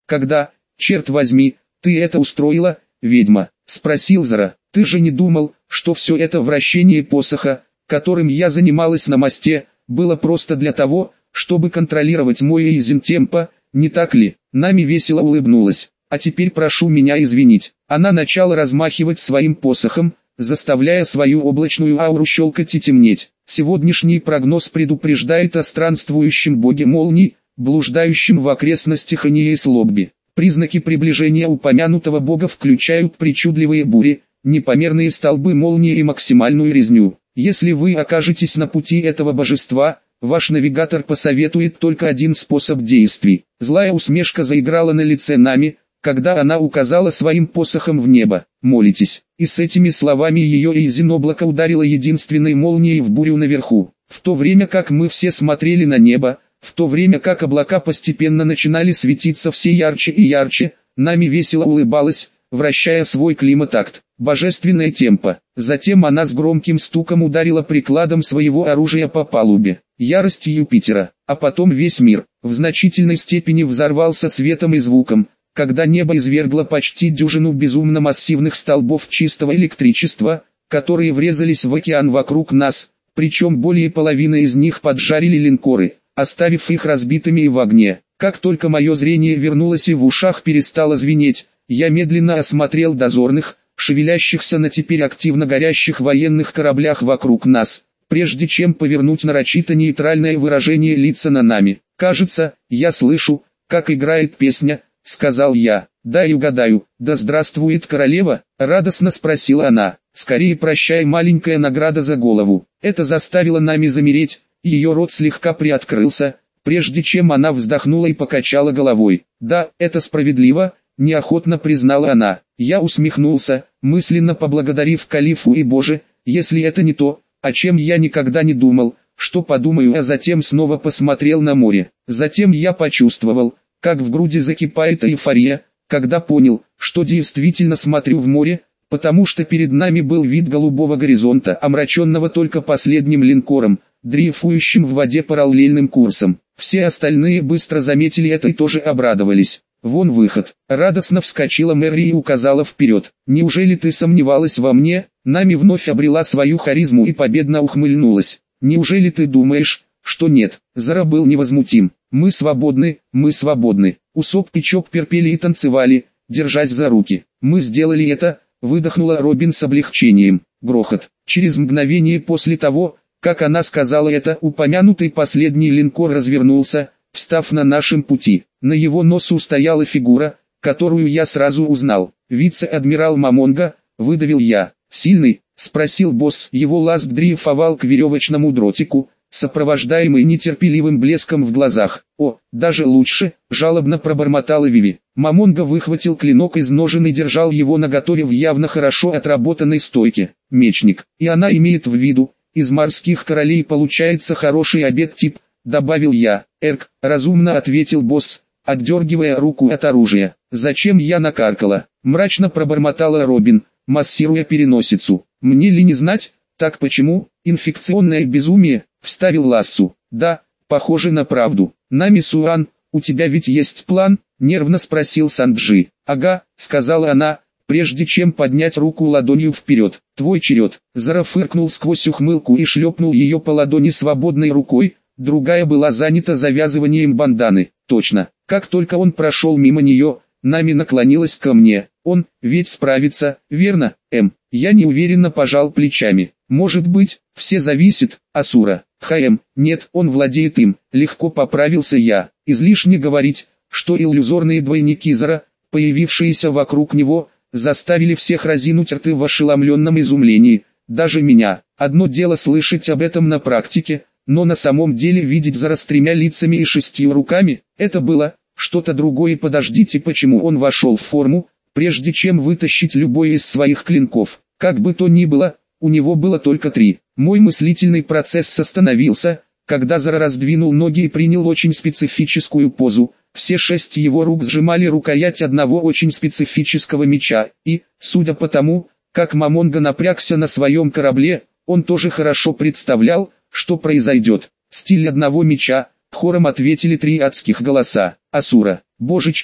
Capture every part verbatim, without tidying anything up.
когда, черт возьми, ты это устроила, ведьма?» — спросил Зара. «Ты же не думал, что все это вращение посоха, которым я занималась на мосте, было просто для того, чтобы контролировать мой изентемпо, не так ли?» Нами весело улыбнулась. «А теперь прошу меня извинить». Она начала размахивать своим посохом, заставляя свою облачную ауру щелкать и темнеть. Сегодняшний прогноз предупреждает о странствующем боге молний, блуждающем в окрестностях Аниес-Лобби. Признаки приближения упомянутого бога включают причудливые бури, непомерные столбы молнии и максимальную резню. Если вы окажетесь на пути этого божества, ваш навигатор посоветует только один способ действий. Злая усмешка заиграла на лице Нами, когда она указала своим посохом в небо. «Молитесь». И с этими словами ее Эйзен облако ударило единственной молнией в бурю наверху. В то время как мы все смотрели на небо, в то время как облака постепенно начинали светиться все ярче и ярче, Нами весело улыбалась, вращая свой климатакт. Божественное темпо. Затем она с громким стуком ударила прикладом своего оружия по палубе. Ярость Юпитера. А потом весь мир, в значительной степени взорвался светом и звуком, когда небо извергло почти дюжину безумно массивных столбов чистого электричества, которые врезались в океан вокруг нас, причем более половины из них поджарили линкоры, оставив их разбитыми и в огне. Как только мое зрение вернулось и в ушах перестало звенеть, я медленно осмотрел дозорных, шевелящихся на теперь активно горящих военных кораблях вокруг нас, прежде чем повернуть нарочито нейтральное выражение лица на Нами. «Кажется, я слышу, как играет песня», — сказал я. «Дай угадаю, да здравствует королева?» — радостно спросила она. «Скорее прощай, маленькая награда за голову». Это заставило Нами замереть, ее рот слегка приоткрылся, прежде чем она вздохнула и покачала головой. «Да, это справедливо», — неохотно признала она. Я усмехнулся, мысленно поблагодарив Калифу и Боже, если это не то, о чем я никогда не думал, что подумаю, а затем снова посмотрел на море. Затем я почувствовал, как в груди закипает эйфория, когда понял, что действительно смотрю в море, потому что перед нами был вид голубого горизонта, омраченного только последним линкором, дрейфующим в воде параллельным курсом. Все остальные быстро заметили это и тоже обрадовались. «Вон выход!» Радостно вскочила Мэри и указала вперед. «Неужели ты сомневалась во мне?» Нами вновь обрела свою харизму и победно ухмыльнулась. «Неужели ты думаешь, что нет?» Зара был невозмутим. «Мы свободны, мы свободны». Усоп и Чоппер пели и танцевали, держась за руки. «Мы сделали это», выдохнула Робин с облегчением. Грохот. Через мгновение после того, как она сказала это, упомянутый последний линкор развернулся, встав на нашем пути. На его носу стояла фигура, которую я сразу узнал. «Вице-адмирал Мамонга», выдавил я. «Сильный?» — спросил босс. Его ласт дрейфовал к веревочному дротику, сопровождаемый нетерпеливым блеском в глазах. «О, даже лучше», — жалобно пробормотала Виви. Мамонга выхватил клинок из ножен и держал его наготове в явно хорошо отработанной стойке. «Мечник. И она имеет в виду, из морских королей получается хороший обед тип», — добавил я. «Эрк», — разумно ответил босс, отдергивая руку от оружия. «Зачем я накаркала?» — мрачно пробормотала Робин, массируя переносицу. «Мне ли не знать? Так почему?» «Инфекционное безумие», — вставил Лассу. «Да, похоже на правду». «Нами Суан, у тебя ведь есть план?» — нервно спросил Санджи. «Ага», — сказала она, прежде чем поднять руку ладонью вперед. «Твой черед». Зара фыркнул сквозь ухмылку и шлепнул ее по ладони свободной рукой, другая была занята завязыванием банданы. Точно. Как только он прошел мимо нее, Нами наклонилась ко мне. «Он, ведь справится, верно, М?» Я неуверенно пожал плечами. «Может быть, все зависит, Асура». «Хм, нет, он владеет им», легко поправился я. Излишне говорить, что иллюзорные двойники Зара, появившиеся вокруг него, заставили всех разинуть рты в ошеломленном изумлении, даже меня. Одно дело слышать об этом на практике, но на самом деле видеть Зара с тремя лицами и шестью руками, это было что-то другое. Подождите, почему он вошел в форму, прежде чем вытащить любой из своих клинков? Как бы то ни было, у него было только три. Мой мыслительный процесс остановился, когда Зара раздвинул ноги и принял очень специфическую позу. Все шесть его рук сжимали рукоять одного очень специфического меча, и, судя по тому, как Мамонга напрягся на своем корабле, он тоже хорошо представлял, что произойдет. «Стиль одного меча», хором ответили три адских голоса. «Асура». «Божечки»,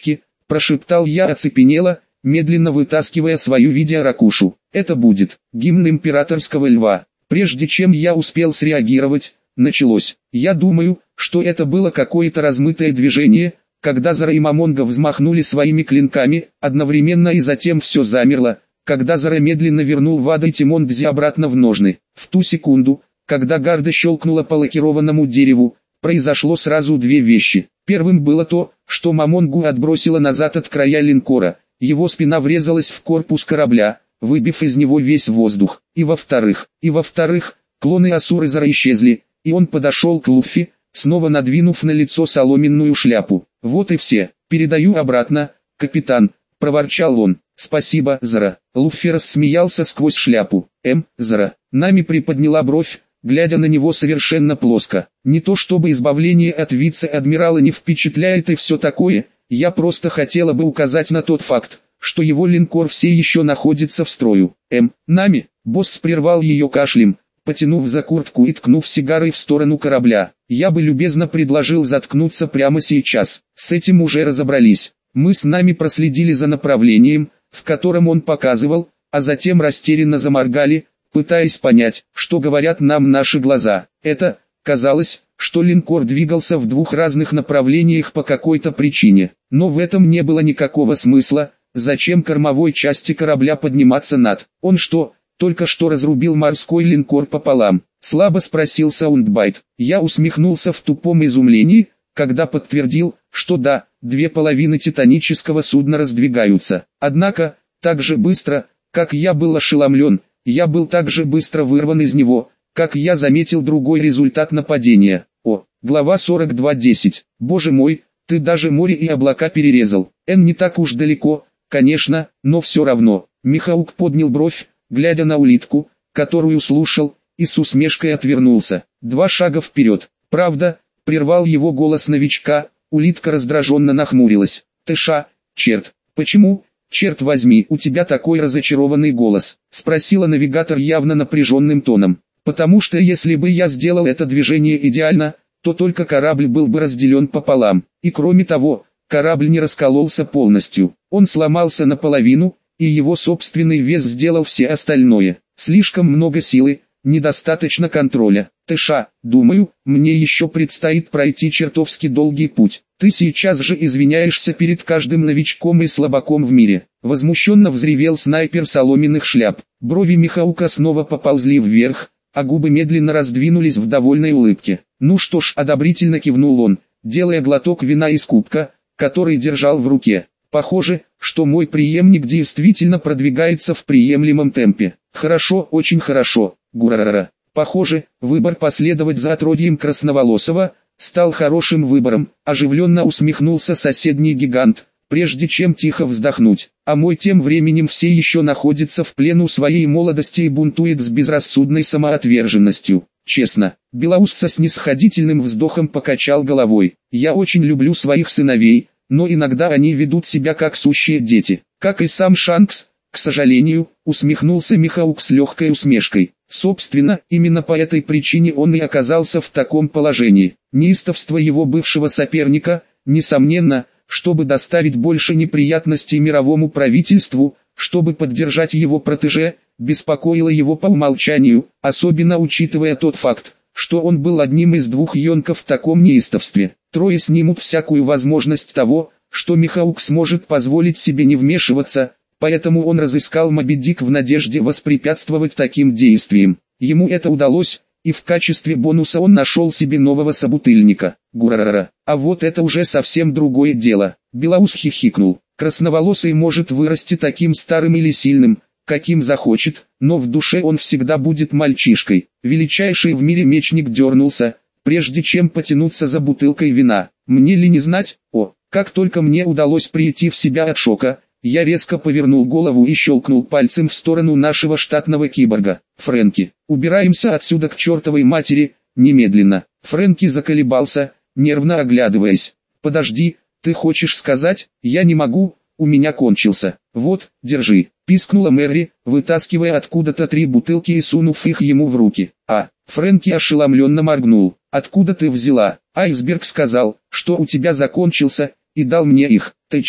прошептал я оцепенело, медленно вытаскивая свою видеоракушу. Это будет гимн императорского льва. Прежде чем я успел среагировать, началось. Я думаю, что это было какое-то размытое движение, когда Зара и Мамонга взмахнули своими клинками, одновременно и затем все замерло, когда Зара медленно вернул Вада и Тимондзи обратно в ножны. В ту секунду, когда гарда щелкнула по лакированному дереву, произошло сразу две вещи. Первым было то, что Мамонгу отбросило назад от края линкора, его спина врезалась в корпус корабля, выбив из него весь воздух. И во-вторых, и во-вторых, клоны Асуры Зара исчезли, и он подошел к Луффи, снова надвинув на лицо соломенную шляпу. Вот и все. Передаю обратно, капитан, проворчал он. Спасибо, Зара. Луффи рассмеялся сквозь шляпу. Эм, Зара. Нами приподняла бровь, глядя на него совершенно плоско. Не то чтобы избавление от вице-адмирала не впечатляет и все такое, я просто хотела бы указать на тот факт, что его линкор все еще находится в строю. Эм, нами, босс прервал ее кашлем, потянув за куртку и ткнув сигарой в сторону корабля. Я бы любезно предложил заткнуться прямо сейчас. С этим уже разобрались. Мы с нами проследили за направлением, в котором он показывал, а затем растерянно заморгали, пытаясь понять, что говорят нам наши глаза. Это, казалось, что линкор двигался в двух разных направлениях по какой-то причине. Но в этом не было никакого смысла. Зачем кормовой части корабля подниматься над? Он что, только что разрубил морской линкор пополам? Слабо спросил Саундбайт. Я усмехнулся в тупом изумлении, когда подтвердил, что да, две половины титанического судна раздвигаются. Однако, так же быстро, как я был ошеломлен, я был так же быстро вырван из него, как я заметил другой результат нападения. О, глава сорок два десять. Боже мой, ты даже море и облака перерезал. Н не так уж далеко, конечно, но все равно. Михаук поднял бровь, глядя на улитку, которую слушал, и с усмешкой отвернулся. Два шага вперед. Правда, прервал его голос новичка, улитка раздраженно нахмурилась. Тыша, черт, почему, черт возьми, у тебя такой разочарованный голос? Спросила навигатор явно напряженным тоном. Потому что если бы я сделал это движение идеально, то только корабль был бы разделен пополам. И кроме того, корабль не раскололся полностью. Он сломался наполовину, и его собственный вес сделал все остальное. Слишком много силы, недостаточно контроля. Тыша, думаю, мне еще предстоит пройти чертовски долгий путь. Ты сейчас же извиняешься перед каждым новичком и слабаком в мире. Возмущенно взревел снайпер соломенных шляп. Брови Михаука снова поползли вверх, а губы медленно раздвинулись в довольной улыбке. Ну что ж, одобрительно кивнул он, делая глоток вина из кубка, который держал в руке. Похоже, что мой преемник действительно продвигается в приемлемом темпе. Хорошо, очень хорошо, гурарара. Похоже, выбор последовать за отродьем Красноволосого стал хорошим выбором, оживленно усмехнулся соседний гигант, прежде чем тихо вздохнуть. А мой тем временем все еще находится в плену своей молодости и бунтует с безрассудной самоотверженностью. Честно, Белаус со снисходительным вздохом покачал головой. Я очень люблю своих сыновей, но иногда они ведут себя как сущие дети, как и сам Шанкс, к сожалению, усмехнулся Михаук с легкой усмешкой. Собственно, именно по этой причине он и оказался в таком положении. Неистовство его бывшего соперника, несомненно, чтобы доставить больше неприятностей мировому правительству, чтобы поддержать его протеже, беспокоило его по умолчанию, особенно учитывая тот факт, что он был одним из двух йонков в таком неистовстве. Трое снимут всякую возможность того, что Михаук сможет позволить себе не вмешиваться, поэтому он разыскал Моби Дик в надежде воспрепятствовать таким действиям. Ему это удалось, и в качестве бонуса он нашел себе нового собутыльника. Гурарара. А вот это уже совсем другое дело. Белаус хихикнул. Красноволосый может вырасти таким старым или сильным, каким захочет, но в душе он всегда будет мальчишкой. Величайший в мире мечник дернулся, прежде чем потянуться за бутылкой вина. Мне ли не знать? О, как только мне удалось прийти в себя от шока, я резко повернул голову и щелкнул пальцем в сторону нашего штатного киборга. Фрэнки, убираемся отсюда к чертовой матери, немедленно. Фрэнки заколебался, нервно оглядываясь. Подожди, ты хочешь сказать, я не могу, у меня кончился. Вот, держи, пискнула Мэри, вытаскивая откуда-то три бутылки и сунув их ему в руки. А, Фрэнки ошеломленно моргнул. Откуда ты взяла? Айсберг сказал, что у тебя закончился, и дал мне их. Ты че?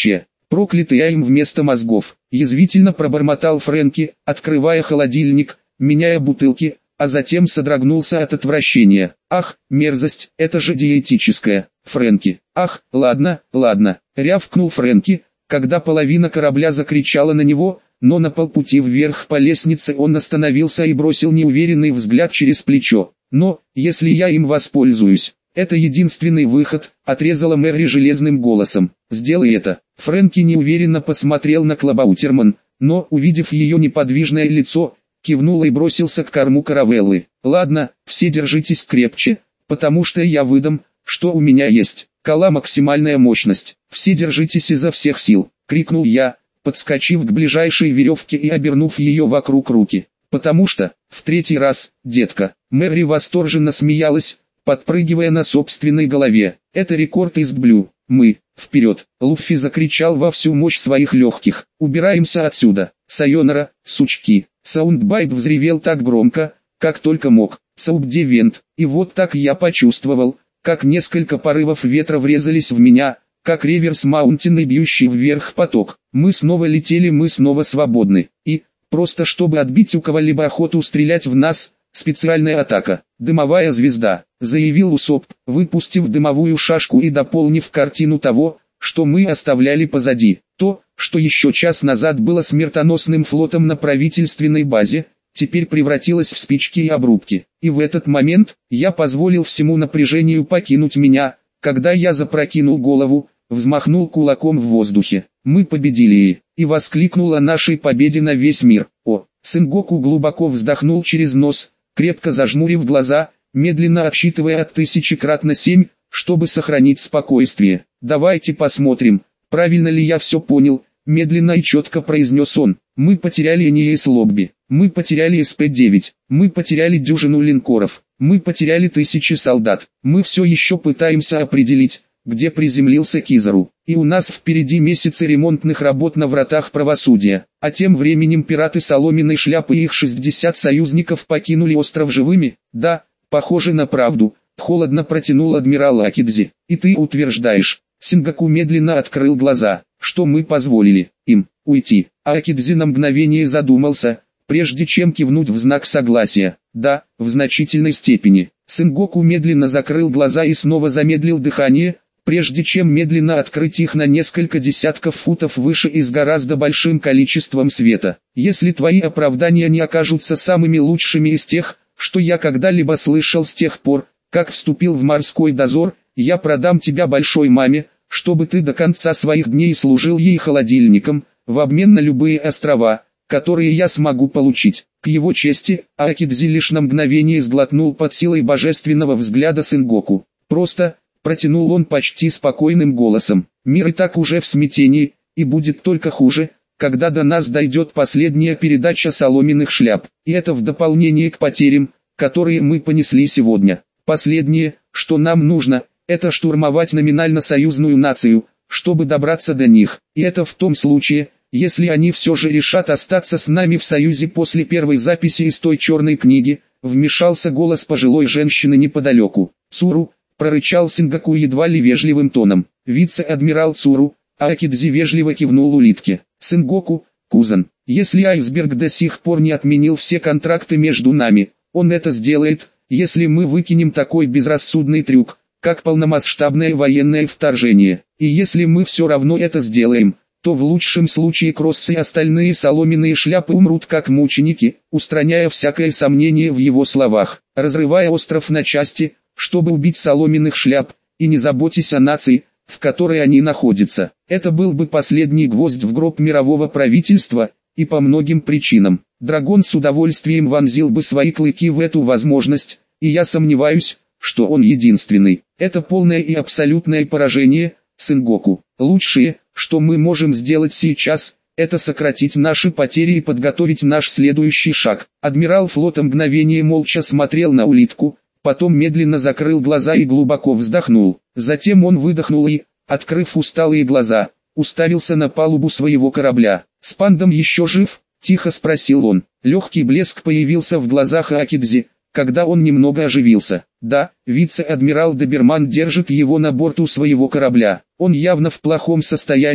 Проклятый я им вместо мозгов. Язвительно пробормотал Фрэнки, открывая холодильник, меняя бутылки, а затем содрогнулся от отвращения. Ах, мерзость, это же диетическое, Фрэнки. Ах, ладно, ладно, рявкнул Фрэнки, когда половина корабля закричала на него, но на полпути вверх по лестнице он остановился и бросил неуверенный взгляд через плечо. Но, если я им воспользуюсь, это единственный выход, отрезала Мэри железным голосом. Сделай это. Фрэнки неуверенно посмотрел на Клабаутерман, но, увидев ее неподвижное лицо, кивнул и бросился к корму каравеллы. Ладно, все держитесь крепче, потому что я выдам, что у меня есть. Кола максимальная мощность. Все держитесь изо всех сил, крикнул я, подскочив к ближайшей веревке и обернув ее вокруг руки. Потому что, в третий раз, детка, Мэри восторженно смеялась, подпрыгивая на собственной голове. Это рекорд из Блю. Мы, вперед! Луффи закричал во всю мощь своих легких. Убираемся отсюда. Сайонара, сучки. Саундбайт взревел так громко, как только мог. Саубдевент. И вот так я почувствовал, как несколько порывов ветра врезались в меня, как реверс маунтин и бьющий вверх поток. Мы снова летели, мы снова свободны. И, просто чтобы отбить у кого-либо охоту стрелять в нас, специальная атака. Дымовая звезда, заявил Усоп, выпустив дымовую шашку и дополнив картину того, что мы оставляли позади. То, что еще час назад было смертоносным флотом на правительственной базе, теперь превратилось в спички и обрубки. И в этот момент, я позволил всему напряжению покинуть меня, когда я запрокинул голову, взмахнул кулаком в воздухе. Мы победили и, и воскликнул о нашей победе на весь мир. О, Сэнгоку глубоко вздохнул через нос, крепко зажмурив глаза, медленно отсчитывая от тысячи кратно семь, чтобы сохранить спокойствие. Давайте посмотрим, правильно ли я все понял, медленно и четко произнес он. Мы потеряли Эниэс Лобби, мы потеряли эс пэ девять, мы потеряли дюжину линкоров, мы потеряли тысячи солдат, мы все еще пытаемся определить, где приземлился Кизару, и у нас впереди месяцы ремонтных работ на вратах правосудия, а тем временем пираты Соломенной Шляпы и их шестьдесят союзников покинули остров живыми. Да, похоже на правду, холодно протянул адмирал Акидзи. И ты утверждаешь, Сингоку медленно открыл глаза, что мы позволили им уйти, а Акидзи на мгновение задумался, прежде чем кивнуть в знак согласия. Да, в значительной степени. Сингоку медленно закрыл глаза и снова замедлил дыхание, прежде чем медленно открыть их на несколько десятков футов выше и с гораздо большим количеством света. Если твои оправдания не окажутся самыми лучшими из тех, что я когда-либо слышал с тех пор, как вступил в морской дозор, я продам тебя большой маме, чтобы ты до конца своих дней служил ей холодильником, в обмен на любые острова, которые я смогу получить. К его чести, Акидзи лишь на мгновение сглотнул под силой божественного взгляда Сэнгоку. Просто, протянул он почти спокойным голосом, мир и так уже в смятении, и будет только хуже, когда до нас дойдет последняя передача соломенных шляп. И это в дополнение к потерям, которые мы понесли сегодня. Последнее, что нам нужно, это штурмовать номинально союзную нацию, чтобы добраться до них. И это в том случае, если они все же решат остаться с нами в союзе после первой записи из той черной книги, вмешался голос пожилой женщины неподалеку. Цуру, прорычал Сингоку едва ли вежливым тоном. Вице-адмирал Цуру, Акидзи вежливо кивнул улитке. Сэнгоку, кузен, если айсберг до сих пор не отменил все контракты между нами, он это сделает, если мы выкинем такой безрассудный трюк, как полномасштабное военное вторжение. И если мы все равно это сделаем, то в лучшем случае Кросс и остальные соломенные шляпы умрут как мученики, устраняя всякое сомнение в его словах, разрывая остров на части, чтобы убить соломенных шляп, и не заботьтесь о нации, в которой они находятся. Это был бы последний гвоздь в гроб мирового правительства, и по многим причинам. Драгон с удовольствием вонзил бы свои клыки в эту возможность, и я сомневаюсь, что он единственный. Это полное и абсолютное поражение, Сэнгоку. Лучшее, что мы можем сделать сейчас, это сократить наши потери и подготовить наш следующий шаг. Адмирал флота мгновение молча смотрел на улитку, потом медленно закрыл глаза и глубоко вздохнул. Затем он выдохнул и, открыв усталые глаза, уставился на палубу своего корабля. «Спандом еще жив?» – тихо спросил он. Легкий блеск появился в глазах Акидзи, когда он немного оживился. «Да, вице-адмирал Доберман держит его на борту своего корабля. Он явно в плохом состоянии,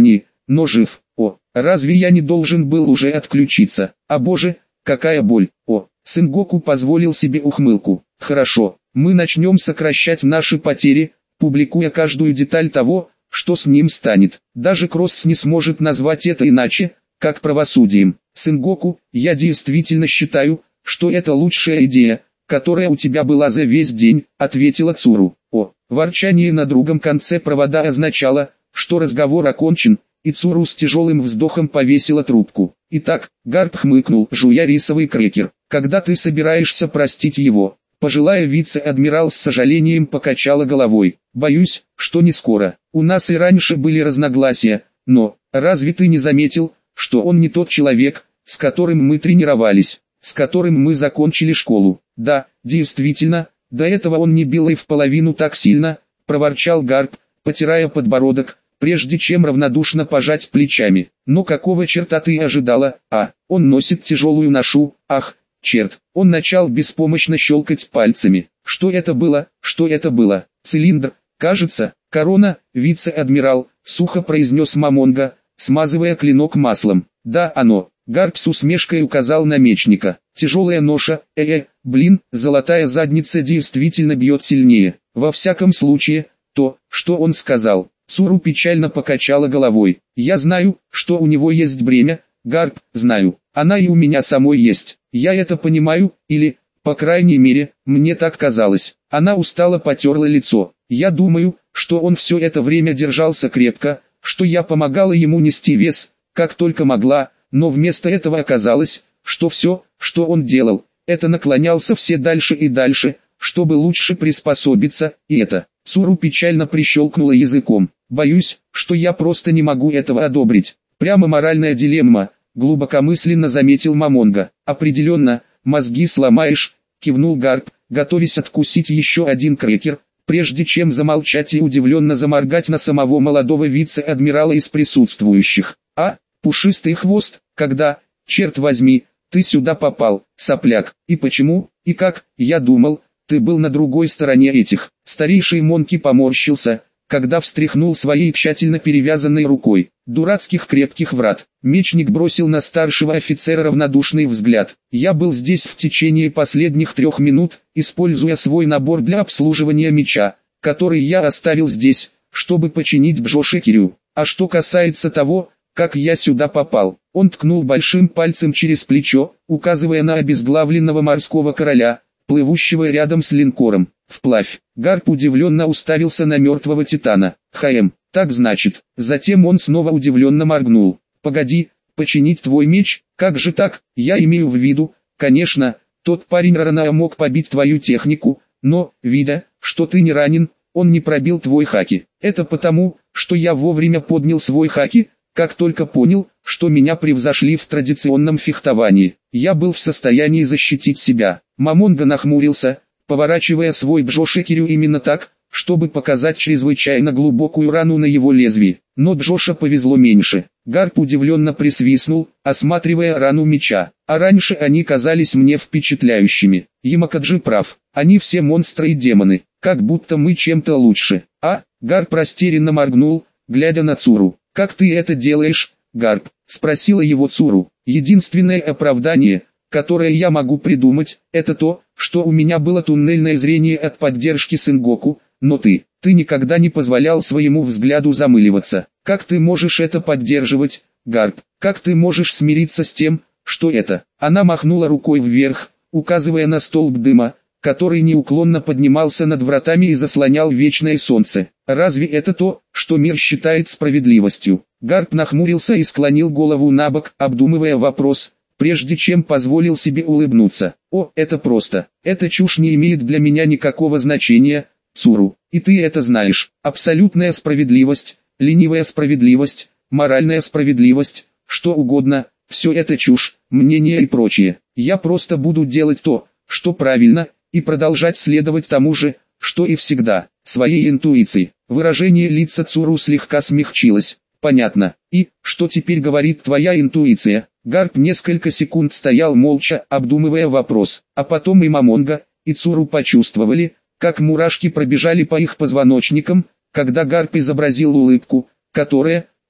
но жив. О, разве я не должен был уже отключиться? А боже, какая боль. О, Сэнгоку позволил себе ухмылку. Хорошо, мы начнем сокращать наши потери, публикуя каждую деталь того, что с ним станет. Даже Кросс не сможет назвать это иначе, как правосудием. Сэнгоку, я действительно считаю, что это лучшая идея, которая у тебя была за весь день, ответила Цуру. О, ворчание на другом конце провода означало, что разговор окончен, и Цуру с тяжелым вздохом повесила трубку. Итак, Гарп хмыкнул, жуя рисовый крекер. Когда ты собираешься простить его? Пожилая вице-адмирал с сожалением покачала головой. Боюсь, что не скоро. У нас и раньше были разногласия, но, разве ты не заметил, что он не тот человек, с которым мы тренировались, с которым мы закончили школу? Да, действительно, до этого он не бил и в половину так сильно, проворчал Гарп, потирая подбородок, прежде чем равнодушно пожать плечами. Но какого черта ты ожидала? А, он носит тяжелую ношу, ах, черт. Он начал беспомощно щелкать пальцами. Что это было? Что это было? Цилиндр, кажется, корона, вице-адмирал, сухо произнес Мамонга, смазывая клинок маслом. Да, оно. Гарп с усмешкой указал на мечника. Тяжелая ноша, э-э, блин, золотая задница действительно бьет сильнее. Во всяком случае, то, что он сказал. Цуру печально покачала головой. Я знаю, что у него есть бремя, Гарп, знаю. Она и у меня самой есть. Я это понимаю, или, по крайней мере, мне так казалось. Она устало потерла лицо. Я думаю, что он все это время держался крепко, что я помогала ему нести вес, как только могла, но вместо этого оказалось, что все, что он делал, это наклонялся все дальше и дальше, чтобы лучше приспособиться, и это. Цуру печально прищелкнула языком. Боюсь, что я просто не могу этого одобрить. Прямо моральная дилемма, глубокомысленно заметил Мамонга. Определенно, мозги сломаешь, кивнул Гарп, готовясь откусить еще один крекер, прежде чем замолчать и удивленно заморгать на самого молодого вице-адмирала из присутствующих. А, пушистый хвост, когда, черт возьми, ты сюда попал, сопляк, и почему, и как, я думал, ты был на другой стороне этих. Старейший Монки поморщился, когда встряхнул своей тщательно перевязанной рукой. Дурацких крепких врат. Мечник бросил на старшего офицера равнодушный взгляд. Я был здесь в течение последних трех минут, используя свой набор для обслуживания меча, который я оставил здесь, чтобы починить Бджоши Кирю. А что касается того, как я сюда попал, он ткнул большим пальцем через плечо, указывая на обезглавленного морского короля, плывущего рядом с линкором. Вплавь. Гарп удивленно уставился на мертвого титана. Хм, так значит. Затем он снова удивленно моргнул. Погоди, починить твой меч, как же так? Я имею в виду, конечно, тот парень Рарана мог побить твою технику, но, видя, что ты не ранен, он не пробил твой хаки. Это потому, что я вовремя поднял свой хаки, как только понял, что меня превзошли в традиционном фехтовании. Я был в состоянии защитить себя. Мамонга нахмурился, поворачивая свой Бджоши Кирю именно так, чтобы показать чрезвычайно глубокую рану на его лезвии. Но Джоша повезло меньше. Гарп удивленно присвистнул, осматривая рану меча. А раньше они казались мне впечатляющими. Ямакаджи прав. Они все монстры и демоны. Как будто мы чем-то лучше. А, Гарп растерянно моргнул, глядя на Цуру. «Как ты это делаешь, Гарп?» – спросила его Цуру. «Единственное оправдание, которое я могу придумать, это то, что у меня было туннельное зрение от поддержки Сэнгоку, но ты, ты никогда не позволял своему взгляду замыливаться. Как ты можешь это поддерживать, Гарп? Как ты можешь смириться с тем, что это?» Она махнула рукой вверх, указывая на столб дыма, который неуклонно поднимался над вратами и заслонял вечное солнце. «Разве это то, что мир считает справедливостью?» Гарп нахмурился и склонил голову набок, обдумывая вопрос, прежде чем позволил себе улыбнуться. «О, это просто. Эта чушь не имеет для меня никакого значения, Цуру, и ты это знаешь. Абсолютная справедливость, ленивая справедливость, моральная справедливость, что угодно, все это чушь, мнение и прочее. Я просто буду делать то, что правильно, и продолжать следовать тому же, что и всегда, своей интуиции». Выражение лица Цуру слегка смягчилось. «Понятно. И, что теперь говорит твоя интуиция?» Гарп несколько секунд стоял молча, обдумывая вопрос, а потом и Мамонга, и Цуру почувствовали, как мурашки пробежали по их позвоночникам, когда Гарп изобразил улыбку, которая,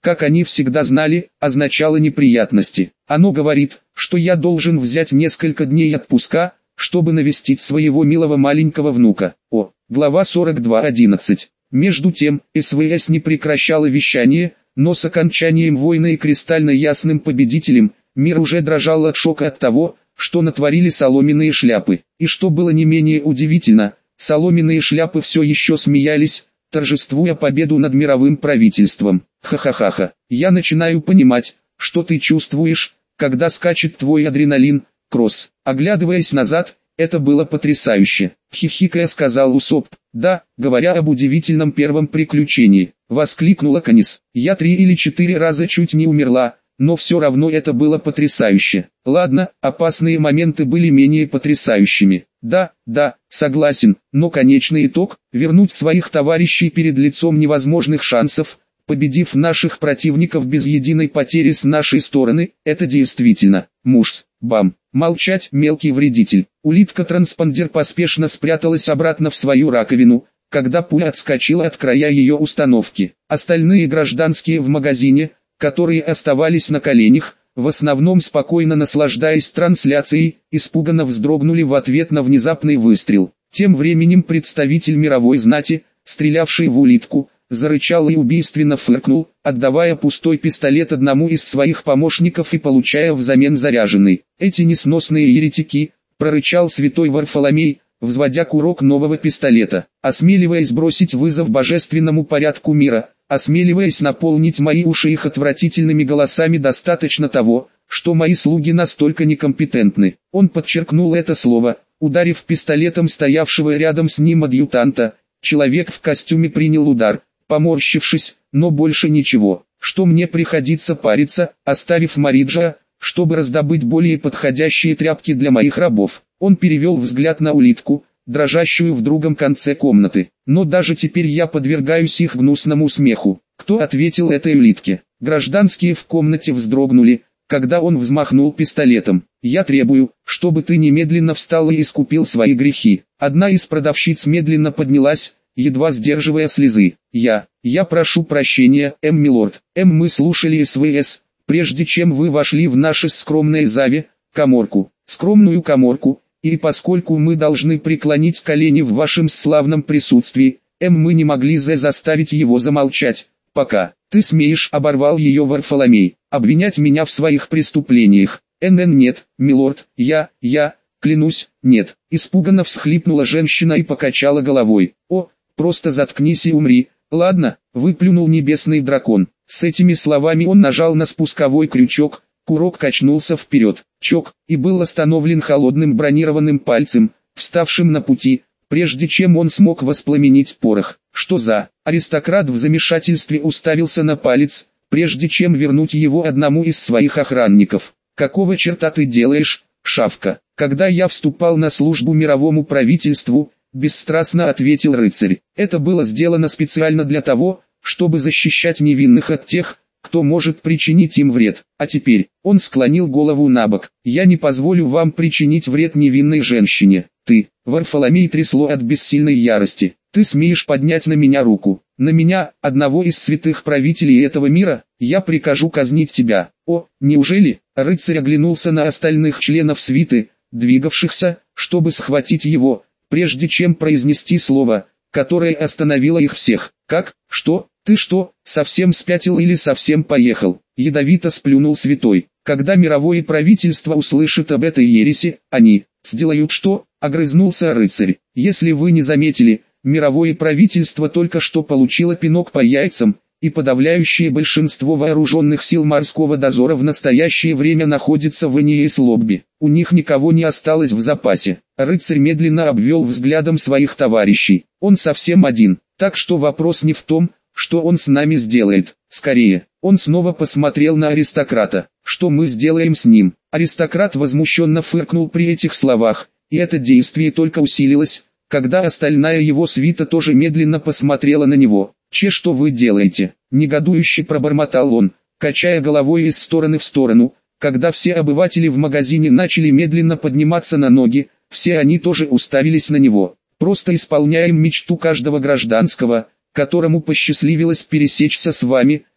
как они всегда знали, означало неприятности. Оно говорит, что я должен взять несколько дней отпуска, чтобы навестить своего милого маленького внука. О, глава сорок два одиннадцать. Между тем, СВС не прекращало вещание, но с окончанием войны и кристально ясным победителем, мир уже дрожал от шока от того, что натворили соломенные шляпы. И что было не менее удивительно, соломенные шляпы все еще смеялись, торжествуя победу над мировым правительством. Ха-ха-ха-ха. Я начинаю понимать, что ты чувствуешь, когда скачет твой адреналин, Кросс. Оглядываясь назад, это было потрясающе. Хихикая сказал Усоп. Да, говоря об удивительном первом приключении, воскликнула Канис. Я три или четыре раза чуть не умерла, но все равно это было потрясающе. Ладно, опасные моменты были менее потрясающими. Да, да, согласен, но конечный итог – вернуть своих товарищей перед лицом невозможных шансов, победив наших противников без единой потери с нашей стороны, это действительно, мужс, бам. Молчать, мелкий вредитель. Улитка-транспондер поспешно спряталась обратно в свою раковину, когда пуля отскочила от края ее установки. Остальные гражданские в магазине, которые оставались на коленях, в основном спокойно наслаждаясь трансляцией, испуганно вздрогнули в ответ на внезапный выстрел. Тем временем представитель мировой знати, стрелявший в улитку, зарычал и убийственно фыркнул, отдавая пустой пистолет одному из своих помощников и получая взамен заряженный. «Эти несносные еретики», — прорычал святой Варфоломей, взводя курок нового пистолета, осмеливаясь бросить вызов божественному порядку мира, осмеливаясь наполнить мои уши их отвратительными голосами, достаточно того, что мои слуги настолько некомпетентны. Он подчеркнул это слово, ударив пистолетом стоявшего рядом с ним адъютанта. Человек в костюме принял удар, поморщившись, но больше ничего. Что мне приходится париться, оставив Мариджа, чтобы раздобыть более подходящие тряпки для моих рабов. Он перевел взгляд на улитку, дрожащую в другом конце комнаты. Но даже теперь я подвергаюсь их гнусному смеху. Кто ответил этой улитке? Гражданские в комнате вздрогнули, когда он взмахнул пистолетом. Я требую, чтобы ты немедленно встал и искупил свои грехи. Одна из продавщиц медленно поднялась, едва сдерживая слезы. Я, я прошу прощения, М. Милорд. М. Мы слушали СВС, прежде чем вы вошли в наше скромное Зави, каморку, скромную каморку, и поскольку мы должны преклонить колени в вашем славном присутствии, М. Мы не могли за заставить его замолчать, пока. Ты смеешь, оборвал ее Варфоломей, обвинять меня в своих преступлениях. Н Н Нет, милорд, я, я, клянусь, нет. Испуганно всхлипнула женщина и покачала головой. О, просто заткнись и умри. Ладно, выплюнул небесный дракон. С этими словами он нажал на спусковой крючок, курок качнулся вперед, чок, и был остановлен холодным бронированным пальцем, вставшим на пути, прежде чем он смог воспламенить порох. Что за? Аристократ в замешательстве уставился на палец, прежде чем вернуть его одному из своих охранников. Какого черта ты делаешь, шавка? Когда я вступал на службу мировому правительству, бесстрастно ответил рыцарь. Это было сделано специально для того, чтобы защищать невинных от тех, кто может причинить им вред. А теперь, он склонил голову набок. Я не позволю вам причинить вред невинной женщине. Ты, Варфоломей, трясло от бессильной ярости. Ты смеешь поднять на меня руку? На меня, одного из святых правителей этого мира? Я прикажу казнить тебя. О, неужели? Рыцарь оглянулся на остальных членов свиты, двигавшихся, чтобы схватить его, прежде чем произнести слово, которое остановило их всех. Как? Что? Ты что, совсем спятил или совсем поехал? Ядовито сплюнул святой. Когда мировое правительство услышит об этой ереси, они сделают что? Огрызнулся рыцарь. Если вы не заметили, мировое правительство только что получило пинок по яйцам, и подавляющее большинство вооруженных сил морского дозора в настоящее время находится в Эниэс-Лобби. У них никого не осталось в запасе. Рыцарь медленно обвел взглядом своих товарищей. Он совсем один, так что вопрос не в том, что он с нами сделает. Скорее, он снова посмотрел на аристократа. Что мы сделаем с ним? Аристократ возмущенно фыркнул при этих словах, и это действие только усилилось, когда остальная его свита тоже медленно посмотрела на него. «Че, что вы делаете?» – негодующе пробормотал он, качая головой из стороны в сторону. Когда все обыватели в магазине начали медленно подниматься на ноги, все они тоже уставились на него. «Просто исполняем мечту каждого гражданского, которому посчастливилось пересечься с вами»,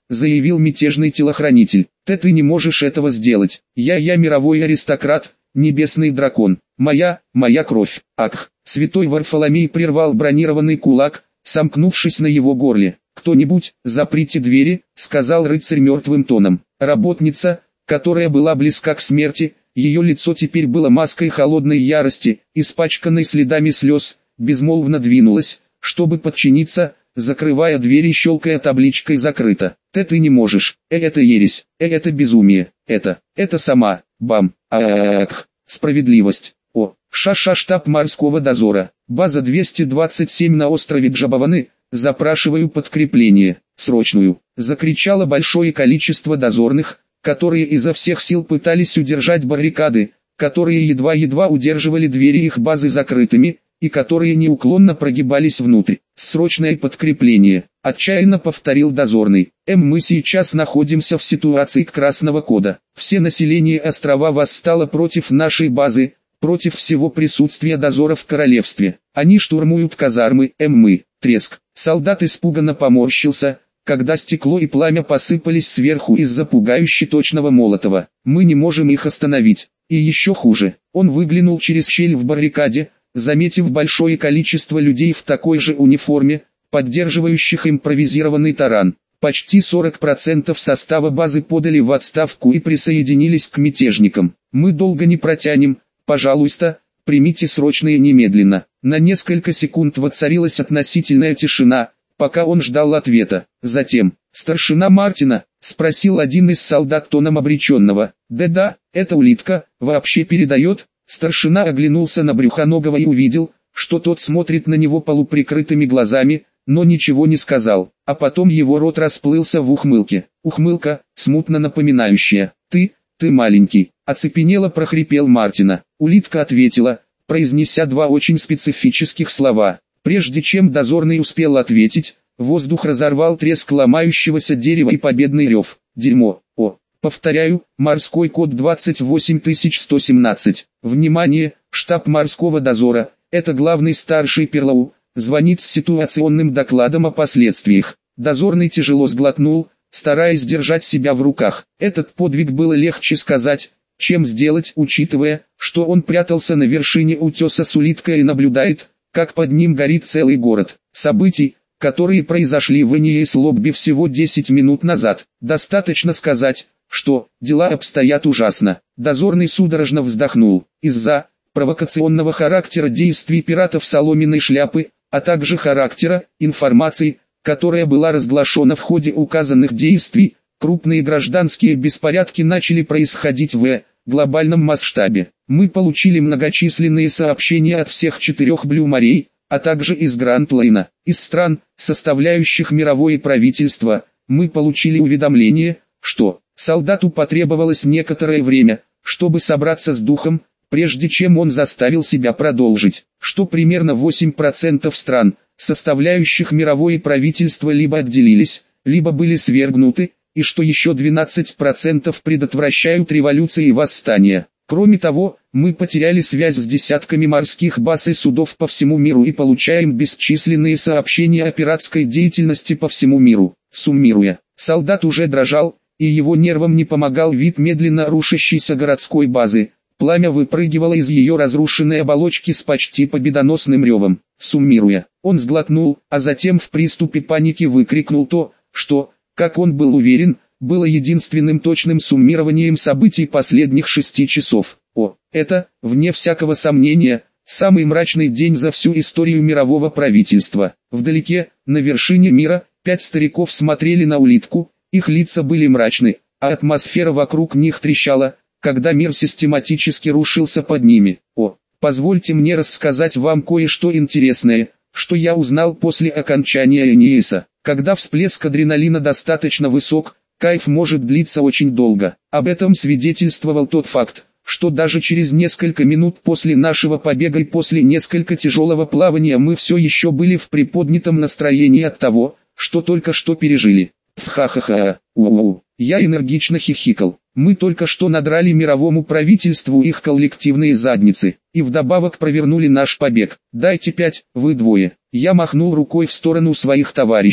заявил мятежный телохранитель. Ты ты не можешь этого сделать. Я я мировой аристократ, небесный дракон. Моя, моя кровь. Ах, святой Варфоломей прервал бронированный кулак, сомкнувшись на его горле. «Кто-нибудь, заприте двери», — сказал рыцарь мертвым тоном. Работница, которая была близка к смерти, ее лицо теперь было маской холодной ярости, испачканной следами слез, безмолвно двинулась, чтобы подчиниться, закрывая дверь и щелкая табличкой «Закрыто». «Ты ты не можешь, э это ересь, э это безумие, это, это сама, бам, ах, справедливость». О, ша-ша штаб морского дозора, база двести двадцать семь на острове Джабаваны, запрашиваю подкрепление, срочную, закричало большое количество дозорных, которые изо всех сил пытались удержать баррикады, которые едва-едва удерживали двери их базы закрытыми, и которые неуклонно прогибались внутрь. «Срочное подкрепление», — отчаянно повторил дозорный. «М, мы сейчас находимся в ситуации красного кода. Все население острова восстало против нашей базы, против всего присутствия дозора в королевстве. Они штурмуют казармы, М, мы». Треск. Солдат испуганно поморщился, когда стекло и пламя посыпались сверху из-за пугающе точного молотова. «Мы не можем их остановить». И еще хуже, он выглянул через щель в баррикаде, заметив большое количество людей в такой же униформе, поддерживающих импровизированный таран. Почти сорок процентов состава базы подали в отставку и присоединились к мятежникам. «Мы долго не протянем, пожалуйста, примите срочно и немедленно». На несколько секунд воцарилась относительная тишина, пока он ждал ответа. Затем, «Старшина Мартина?» — спросил один из солдат тоном обреченного. «Да-да, эта улитка, вообще передает?» Старшина оглянулся на Брюхоногого и увидел, что тот смотрит на него полуприкрытыми глазами, но ничего не сказал. А потом его рот расплылся в ухмылке. Ухмылка, смутно напоминающая: «Ты, ты маленький», — оцепенело прохрипел Мартина. Улитка ответила, произнеся два очень специфических слова. Прежде чем дозорный успел ответить, воздух разорвал треск ломающегося дерева и победный рев. «Дерьмо, о, повторяю, морской код двадцать восемь тысяч сто семнадцать. Внимание, штаб морского дозора, это главный старший Перлоу, звонит с ситуационным докладом о последствиях». Дозорный тяжело сглотнул, стараясь держать себя в руках. Этот подвиг было легче сказать, чем сделать, учитывая, что он прятался на вершине утеса с улиткой и наблюдает, как под ним горит целый город. Событий, которые произошли в Эниэс-Лобби всего десять минут назад. Достаточно сказать, что дела обстоят ужасно. Дозорный судорожно вздохнул. Из-за провокационного характера действий пиратов Соломенной Шляпы, а также характера информации, которая была разглашена в ходе указанных действий, крупные гражданские беспорядки начали происходить в глобальном масштабе. Мы получили многочисленные сообщения от всех четырех Блю-морей, а также из Гранд-Лайна. Из стран, составляющих мировое правительство, мы получили уведомление, что солдату потребовалось некоторое время, чтобы собраться с духом, прежде чем он заставил себя продолжить, что примерно восемь процентов стран, составляющих мировое правительство, либо отделились, либо были свергнуты, и что еще двенадцать процентов предотвращают революции и восстания. Кроме того, мы потеряли связь с десятками морских баз и судов по всему миру и получаем бесчисленные сообщения о пиратской деятельности по всему миру. Суммируя, солдат уже дрожал, и его нервам не помогал вид медленно рушащейся городской базы. Пламя выпрыгивало из ее разрушенной оболочки с почти победоносным ревом. Суммируя, он сглотнул, а затем в приступе паники выкрикнул то, что, как он был уверен, было единственным точным суммированием событий последних шести часов. О, это, вне всякого сомнения, самый мрачный день за всю историю мирового правительства. Вдалеке, на вершине мира, пять стариков смотрели на улитку, их лица были мрачны, а атмосфера вокруг них трещала, когда мир систематически рушился под ними. О, позвольте мне рассказать вам кое-что интересное, что я узнал после окончания Эниэса. Когда всплеск адреналина достаточно высок, кайф может длиться очень долго. Об этом свидетельствовал тот факт, что даже через несколько минут после нашего побега и после несколько тяжелого плавания мы все еще были в приподнятом настроении от того, что только что пережили. Ха-ха-ха, у-у-у. Я энергично хихикал. Мы только что надрали мировому правительству их коллективные задницы, и вдобавок провернули наш побег. Дайте пять, вы двое. Я махнул рукой в сторону своих товарищей.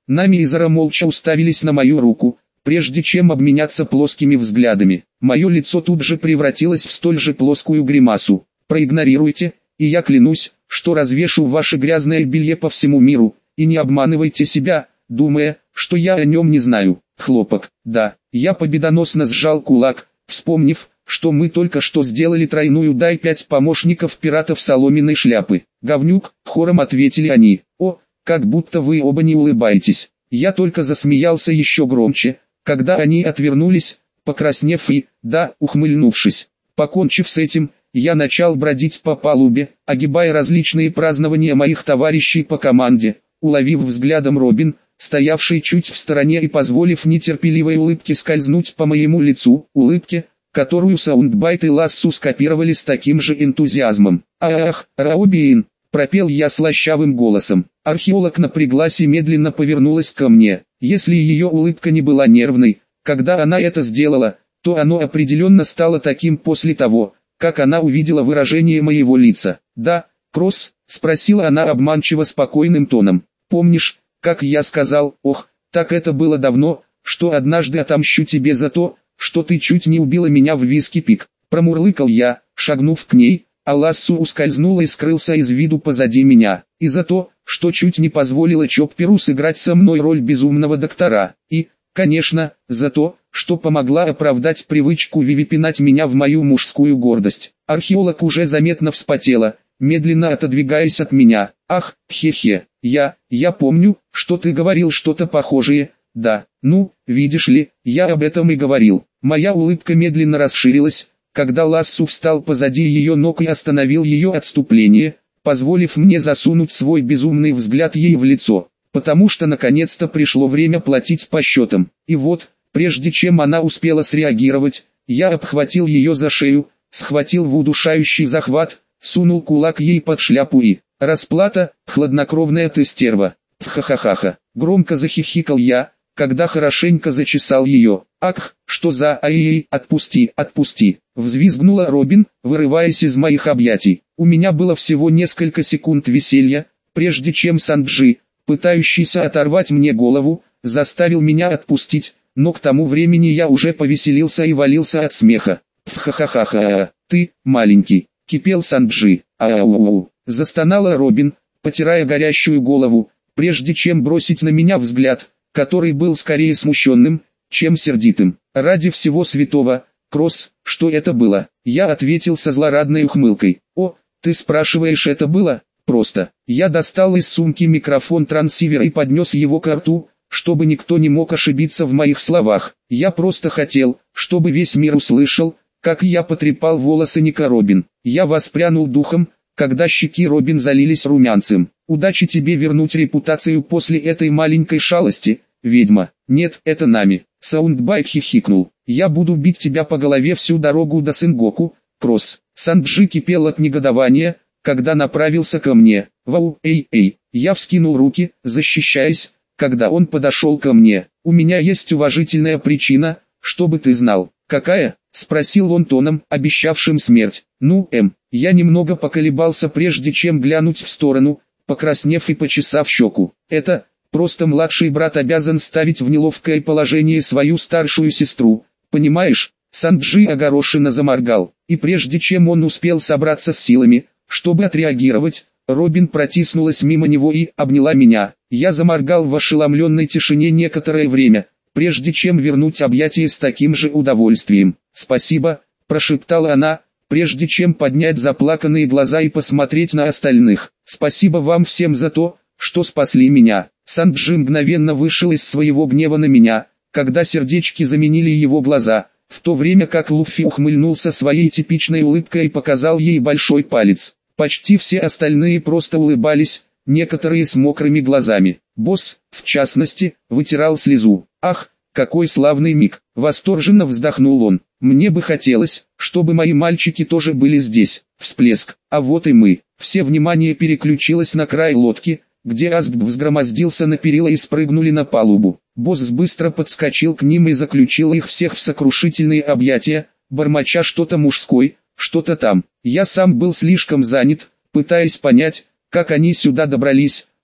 Нами и Зара молча уставились на мою руку, прежде чем обменяться плоскими взглядами. Мое лицо тут же превратилось в столь же плоскую гримасу. Проигнорируйте, и я клянусь, что развешу ваше грязное белье по всему миру, и не обманывайте себя, думая, что я о нем не знаю. Хлопок. Да, я победоносно сжал кулак, вспомнив, что мы только что сделали тройную дай пять помощников пиратов соломенной шляпы. Говнюк, хором ответили они. О, как будто вы оба не улыбаетесь. Я только засмеялся еще громче, когда они отвернулись, покраснев и, да, ухмыльнувшись. Покончив с этим, я начал бродить по палубе, огибая различные празднования моих товарищей по команде, уловив взглядом Робин, стоявший чуть в стороне и позволив нетерпеливой улыбке скользнуть по моему лицу, улыбке, которую Саундбайт и Лассу скопировали с таким же энтузиазмом. «Ах, Раубин!» – пропел я слащавым голосом. Археолог напряглась и медленно повернулась ко мне. Если ее улыбка не была нервной, когда она это сделала, то оно определенно стало таким после того, как она увидела выражение моего лица. «Да, Кросс?» – спросила она обманчиво спокойным тоном. «Помнишь, как я сказал, ох, так это было давно, что однажды отомщу тебе за то, что ты чуть не убила меня в Виски-Пик?» Промурлыкал я, шагнув к ней, а Лассу ускользнула и скрылся из виду позади меня. И за то, что чуть не позволила Чопперу сыграть со мной роль безумного доктора. И, конечно, за то, что помогла оправдать привычку Виви пинать меня в мою мужскую гордость. Археолог уже заметно вспотела, медленно отодвигаясь от меня. «Ах, хе-хе, я, я помню, что ты говорил что-то похожее, да, ну, видишь ли, я об этом и говорил». Моя улыбка медленно расширилась, когда Лассу встал позади ее ног и остановил ее отступление, позволив мне засунуть свой безумный взгляд ей в лицо, потому что наконец-то пришло время платить по счетам. И вот, прежде чем она успела среагировать, я обхватил ее за шею, схватил в удушающий захват, сунул кулак ей под шляпу и... «Расплата, хладнокровная ты стерва!» «Ха-ха-ха-ха!» Громко захихикал я, когда хорошенько зачесал ее. «Ах, что за ай-яй, отпусти, отпусти!» Взвизгнула Робин, вырываясь из моих объятий. У меня было всего несколько секунд веселья, прежде чем Санджи, пытающийся оторвать мне голову, заставил меня отпустить, но к тому времени я уже повеселился и валился от смеха. «Ха-ха-ха-ха! Ты, маленький!» — кипел Санджи. «Ау-ау-ау!» — застонала Робин, потирая горящую голову, прежде чем бросить на меня взгляд, который был скорее смущенным, чем сердитым. «Ради всего святого, Кросс, что это было?» Я ответил со злорадной ухмылкой. «О, ты спрашиваешь, это было? Просто». Я достал из сумки микрофон-трансивер и поднес его к рту, чтобы никто не мог ошибиться в моих словах. Я просто хотел, чтобы весь мир услышал, как я потрепал волосы Ника Робин. Я воспрянул духом, когда щеки Робин залились румянцем. «Удачи тебе вернуть репутацию после этой маленькой шалости, ведьма». «Нет, это нами». Саундбайт хихикнул. «Я буду бить тебя по голове всю дорогу до Сенгоку, Кросс». Санджи кипел от негодования, когда направился ко мне. «Вау, эй, эй». Я вскинул руки, защищаясь, когда он подошел ко мне. «У меня есть уважительная причина, чтобы ты знал». «Какая?» — спросил он тоном, обещавшим смерть. «Ну, эм». Я немного поколебался, прежде чем глянуть в сторону, покраснев и почесав щеку. «Это, просто младший брат обязан ставить в неловкое положение свою старшую сестру, понимаешь?» Санджи огорошенно заморгал, и прежде чем он успел собраться с силами, чтобы отреагировать, Робин протиснулась мимо него и обняла меня. Я заморгал в ошеломленной тишине некоторое время, прежде чем вернуть объятия с таким же удовольствием. «Спасибо», — прошептала она, прежде чем поднять заплаканные глаза и посмотреть на остальных. «Спасибо вам всем за то, что спасли меня». Санджи мгновенно вышел из своего гнева на меня, когда сердечки заменили его глаза, в то время как Луффи ухмыльнулся своей типичной улыбкой и показал ей большой палец. Почти все остальные просто улыбались, некоторые с мокрыми глазами. Босс, в частности, вытирал слезу. «Ах, какой славный миг!» — восторженно вздохнул он. «Мне бы хотелось, чтобы мои мальчики тоже были здесь». Всплеск. А вот и мы. Все внимание переключилось на край лодки, где Асгб взгромоздился на перила и спрыгнули на палубу. Босс быстро подскочил к ним и заключил их всех в сокрушительные объятия, бормоча что-то мужской, что-то там. Я сам был слишком занят, пытаясь понять, как они сюда добрались,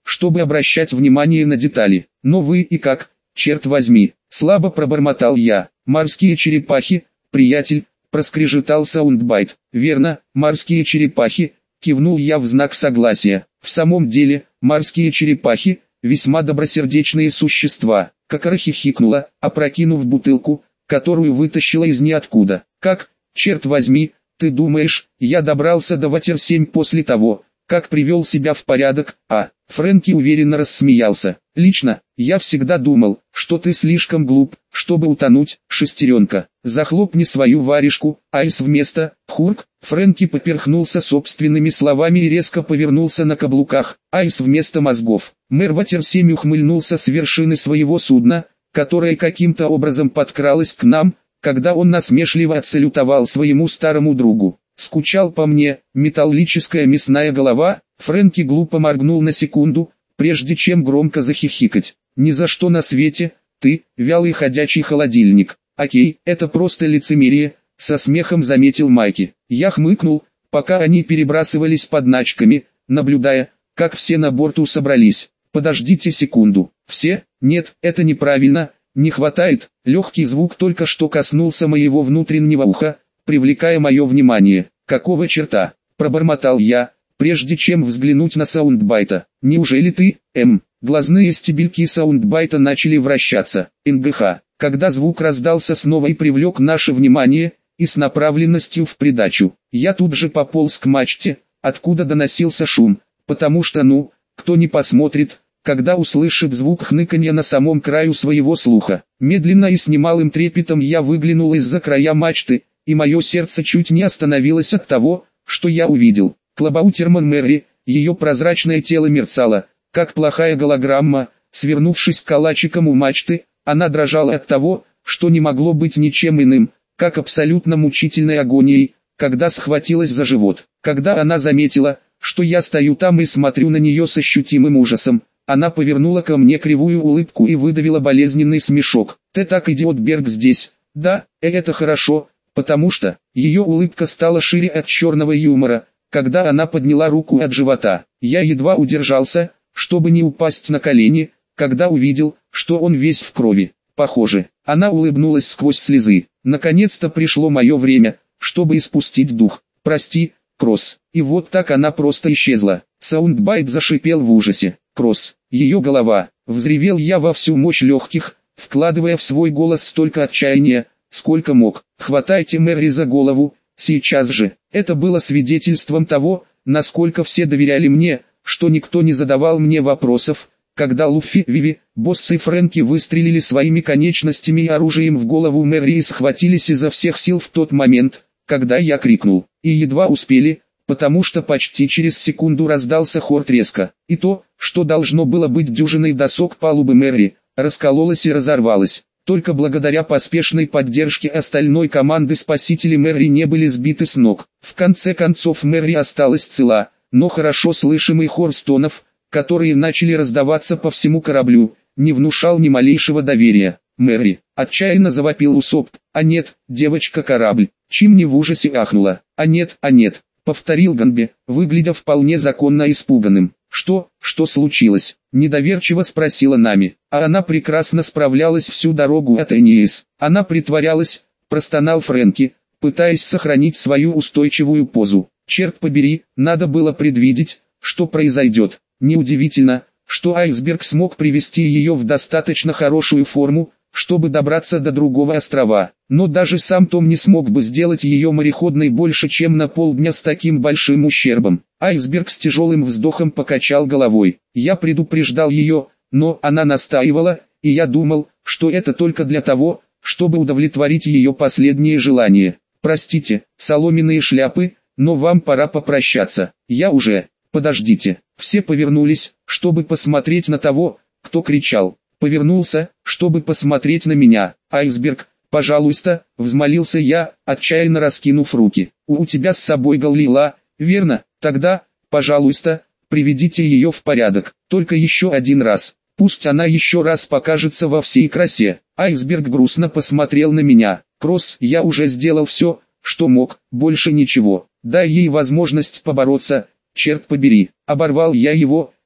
чтобы обращать внимание на детали. Но вы и как, черт возьми, слабо пробормотал я. Морские черепахи, приятель, проскрежетал Саундбайт. Верно, морские черепахи, кивнул я в знак согласия. В самом деле, морские черепахи, весьма добросердечные существа. Кокора хихикнула, опрокинув бутылку, которую вытащила из ниоткуда. Как, черт возьми, ты думаешь, я добрался до Ватер семь после того, как привел себя в порядок? А, Фрэнки уверенно рассмеялся. Лично, я всегда думал, что ты слишком глуп, чтобы утонуть, шестеренка. Захлопни свою варежку, Айс вместо, хурк. Фрэнки поперхнулся собственными словами и резко повернулся на каблуках. Айс вместо мозгов. Мэр Ватер семь ухмыльнулся с вершины своего судна, которое каким-то образом подкралось к нам, когда он насмешливо отсалютовал своему старому другу. Скучал по мне, металлическая мясная голова. Фрэнки глупо моргнул на секунду, прежде чем громко захихикать. Ни за что на свете, ты, вялый ходячий холодильник. Окей, это просто лицемерие, со смехом заметил Майки. Я хмыкнул, пока они перебрасывались подначками, наблюдая, как все на борту собрались. Подождите секунду. Все? Нет, это неправильно, не хватает. Легкий звук только что коснулся моего внутреннего уха, привлекая мое внимание. Какого черта? Пробормотал я, прежде чем взглянуть на Саундбайта. Неужели ты, М? Глазные стебельки Саундбайта начали вращаться. НГХ. Когда звук раздался снова и привлек наше внимание, и с направленностью в придачу, я тут же пополз к мачте, откуда доносился шум, потому что ну, кто не посмотрит, когда услышит звук хныканья на самом краю своего слуха. Медленно и с немалым трепетом я выглянул из-за края мачты, и мое сердце чуть не остановилось от того, что я увидел. Клабаутерман Мэри, ее прозрачное тело мерцало, как плохая голограмма, свернувшись калачиком у мачты, она дрожала от того, что не могло быть ничем иным, как абсолютно мучительной агонией, когда схватилась за живот. Когда она заметила, что я стою там и смотрю на нее с ощутимым ужасом, она повернула ко мне кривую улыбку и выдавила болезненный смешок. «Ты так, идиот, Берг, здесь?» «Да, это хорошо, потому что...» Ее улыбка стала шире от черного юмора, когда она подняла руку от живота. Я едва удержался, чтобы не упасть на колени, когда увидел, что он весь в крови. Похоже, она улыбнулась сквозь слезы. Наконец-то пришло мое время, чтобы испустить дух. «Прости, Кросс». И вот так она просто исчезла. Саундбайт зашипел в ужасе. «Кросс, ее голова!» Взревел я во всю мощь легких, вкладывая в свой голос столько отчаяния, сколько мог. «Хватайте Мэри за голову, сейчас же!» Это было свидетельством того, насколько все доверяли мне, что никто не задавал мне вопросов, когда Луффи, Виви, Босс и Фрэнки выстрелили своими конечностями и оружием в голову Мэри и схватились изо всех сил в тот момент, когда я крикнул. И едва успели, потому что почти через секунду раздался хор треска. И то, что должно было быть дюжиной досок палубы Мэри, раскололось и разорвалось. Только благодаря поспешной поддержке остальной команды спасители Мэри не были сбиты с ног. В конце концов Мэри осталась цела, но хорошо слышимый хор стонов, которые начали раздаваться по всему кораблю, не внушал ни малейшего доверия. «Мэри!» — отчаянно завопил Усопт. «А нет, девочка-корабль!» Чимни в ужасе ахнула. «А нет, а нет!» — повторил Ганби, выглядя вполне законно испуганным. «Что, что случилось?» — недоверчиво спросила Нами. А она прекрасно справлялась всю дорогу от Эниис. Она притворялась, простонал Фрэнки, пытаясь сохранить свою устойчивую позу. Черт побери, надо было предвидеть, что произойдет. Неудивительно, что айсберг смог привести ее в достаточно хорошую форму, чтобы добраться до другого острова. Но даже сам Том не смог бы сделать ее мореходной больше, чем на полдня с таким большим ущербом. Айсберг с тяжелым вздохом покачал головой. Я предупреждал ее, но она настаивала, и я думал, что это только для того, чтобы удовлетворить ее последние желания. Простите, соломенные шляпы, но вам пора попрощаться. Я уже... Подождите. Все повернулись, чтобы посмотреть на того, кто кричал. Повернулся, чтобы посмотреть на меня. «Айсберг, пожалуйста», — взмолился я, отчаянно раскинув руки. «У, у тебя с собой Галлила, верно? Тогда, пожалуйста, приведите ее в порядок. Только еще один раз. Пусть она еще раз покажется во всей красе». Айсберг грустно посмотрел на меня. «Кросс, я уже сделал все, что мог, больше ничего. Дай ей возможность побороться, черт побери». Оборвал я его,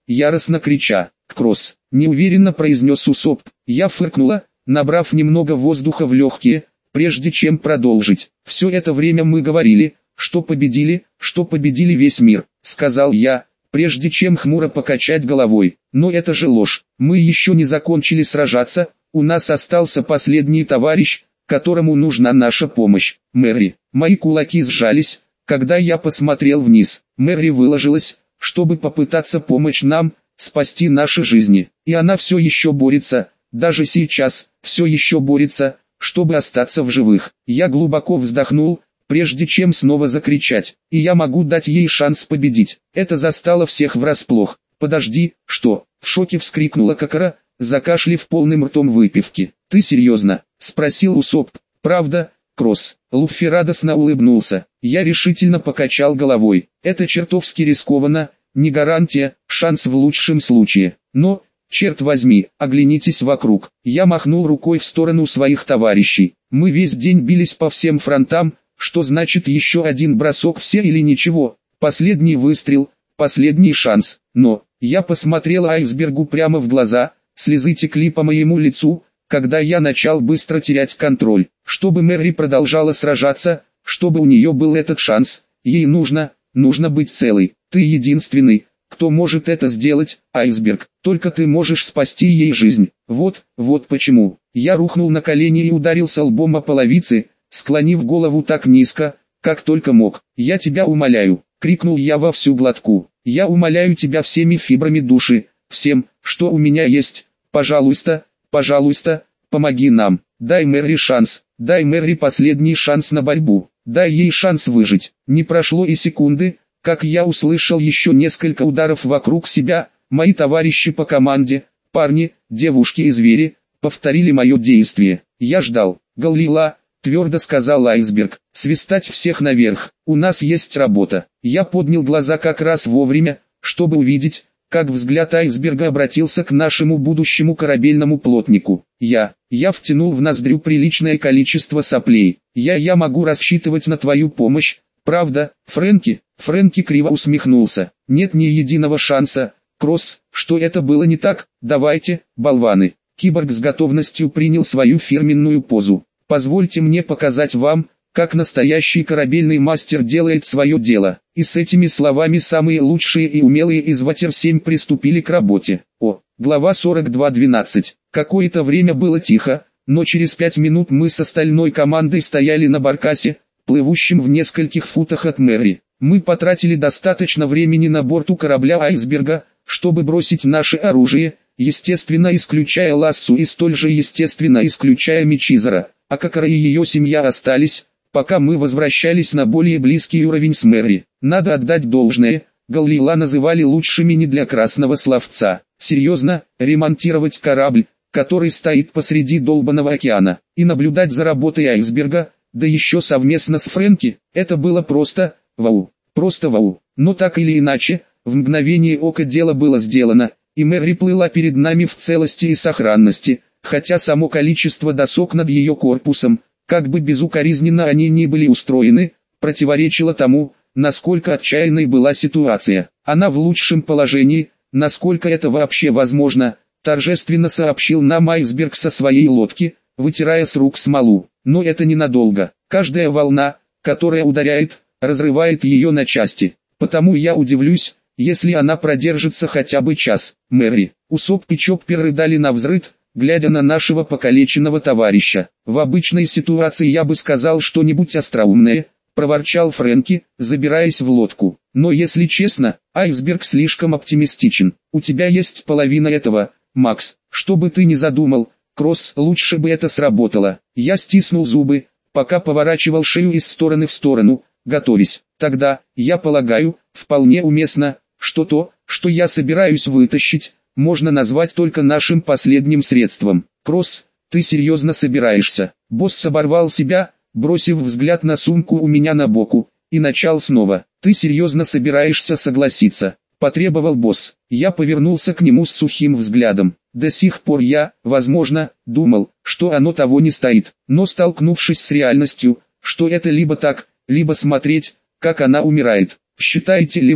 яростно крича. «Кросс!» – неуверенно произнес Усоп. Я фыркнула, набрав немного воздуха в легкие, прежде чем продолжить. «Все это время мы говорили, что победили, что победили весь мир», – сказал я, прежде чем хмуро покачать головой. «Но это же ложь. Мы еще не закончили сражаться, у нас остался последний товарищ, которому нужна наша помощь. Мэри». Мои кулаки сжались, когда я посмотрел вниз. Мэри выложилась, чтобы попытаться помочь нам, спасти наши жизни. И она все еще борется, даже сейчас, все еще борется, чтобы остаться в живых. Я глубоко вздохнул, прежде чем снова закричать. И я могу дать ей шанс победить. Это застало всех врасплох. «Подожди, что?» — в шоке вскрикнула Какара, закашлив полным ртом выпивки. «Ты серьезно?» — спросил Усоп. «Правда, Кросс?» Луффи радостно улыбнулся. Я решительно покачал головой. «Это чертовски рискованно, не гарантия, шанс в лучшем случае. Но, черт возьми, оглянитесь вокруг». Я махнул рукой в сторону своих товарищей. Мы весь день бились по всем фронтам, что значит еще один бросок, все или ничего. Последний выстрел, последний шанс. Но, я посмотрел айсбергу прямо в глаза, слезы текли по моему лицу, когда я начал быстро терять контроль. Чтобы Мэри продолжала сражаться, чтобы у нее был этот шанс, ей нужно, нужно быть целой. Ты единственный, кто может это сделать, айсберг. Только ты можешь спасти ей жизнь. Вот, вот почему. Я рухнул на колени и ударился лбом о половицы, склонив голову так низко, как только мог. «Я тебя умоляю», — крикнул я во всю глотку. «Я умоляю тебя всеми фибрами души, всем, что у меня есть. Пожалуйста, пожалуйста, помоги нам. Дай Мэри шанс, дай Мэри последний шанс на борьбу. Дай ей шанс выжить». Не прошло и секунды, как я услышал еще несколько ударов вокруг себя. Мои товарищи по команде, парни, девушки и звери, повторили мое действие. Я ждал. «Галлила», — твердо сказал айсберг, — «свистать всех наверх, у нас есть работа». Я поднял глаза как раз вовремя, чтобы увидеть, как взгляд айсберга обратился к нашему будущему корабельному плотнику. Я, я втянул в ноздрю приличное количество соплей. Я, я могу рассчитывать на твою помощь, правда, Фрэнки? Фрэнки криво усмехнулся. Нет ни единого шанса, Кросс, что это было не так, давайте, болваны. Киборг с готовностью принял свою фирменную позу. Позвольте мне показать вам, как настоящий корабельный мастер делает свое дело. И с этими словами самые лучшие и умелые из Ватер семь приступили к работе. О, глава сорок два двенадцать. Какое-то время было тихо, но через пять минут мы с остальной командой стояли на баркасе, плывущем в нескольких футах от Мэри. Мы потратили достаточно времени на борту корабля айсберга, чтобы бросить наше оружие, естественно исключая Лассу и столь же естественно исключая Мичизера, а Какара и ее семья остались, пока мы возвращались на более близкий уровень с Мэри. Надо отдать должное, Галлила называли лучшими не для красного словца. Серьезно, ремонтировать корабль, который стоит посреди долбанного океана, и наблюдать за работой айсберга, да еще совместно с Фрэнки, это было просто, вау, просто вау. Но так или иначе, в мгновение ока дело было сделано, и Мэри плыла перед нами в целости и сохранности, хотя само количество досок над ее корпусом, как бы безукоризненно они ни были устроены, противоречило тому, насколько отчаянной была ситуация. Она в лучшем положении, насколько это вообще возможно, торжественно сообщил нам айсберг со своей лодки, вытирая с рук смолу. Но это ненадолго. Каждая волна, которая ударяет, разрывает ее на части. Потому я удивлюсь, если она продержится хотя бы час. Мэри, Усоп и Чоппер рыдали навзрыд, глядя на нашего покалеченного товарища. В обычной ситуации я бы сказал что-нибудь остроумное, проворчал Фрэнки, забираясь в лодку. Но если честно, айсберг слишком оптимистичен. У тебя есть половина этого, Макс. Что бы ты ни задумал, Кросс, лучше бы это сработало. Я стиснул зубы, пока поворачивал шею из стороны в сторону, готовясь. Тогда, я полагаю, вполне уместно, что то, что я собираюсь вытащить, можно назвать только нашим последним средством. Кросс, ты серьезно собираешься? Босс оборвал себя, бросив взгляд на сумку у меня на боку, и начал снова. Ты серьезно собираешься согласиться? Потребовал босс. Я повернулся к нему с сухим взглядом. До сих пор я, возможно, думал, что оно того не стоит, но столкнувшись с реальностью, что это либо так, либо смотреть, как она умирает. Считаете ли вы,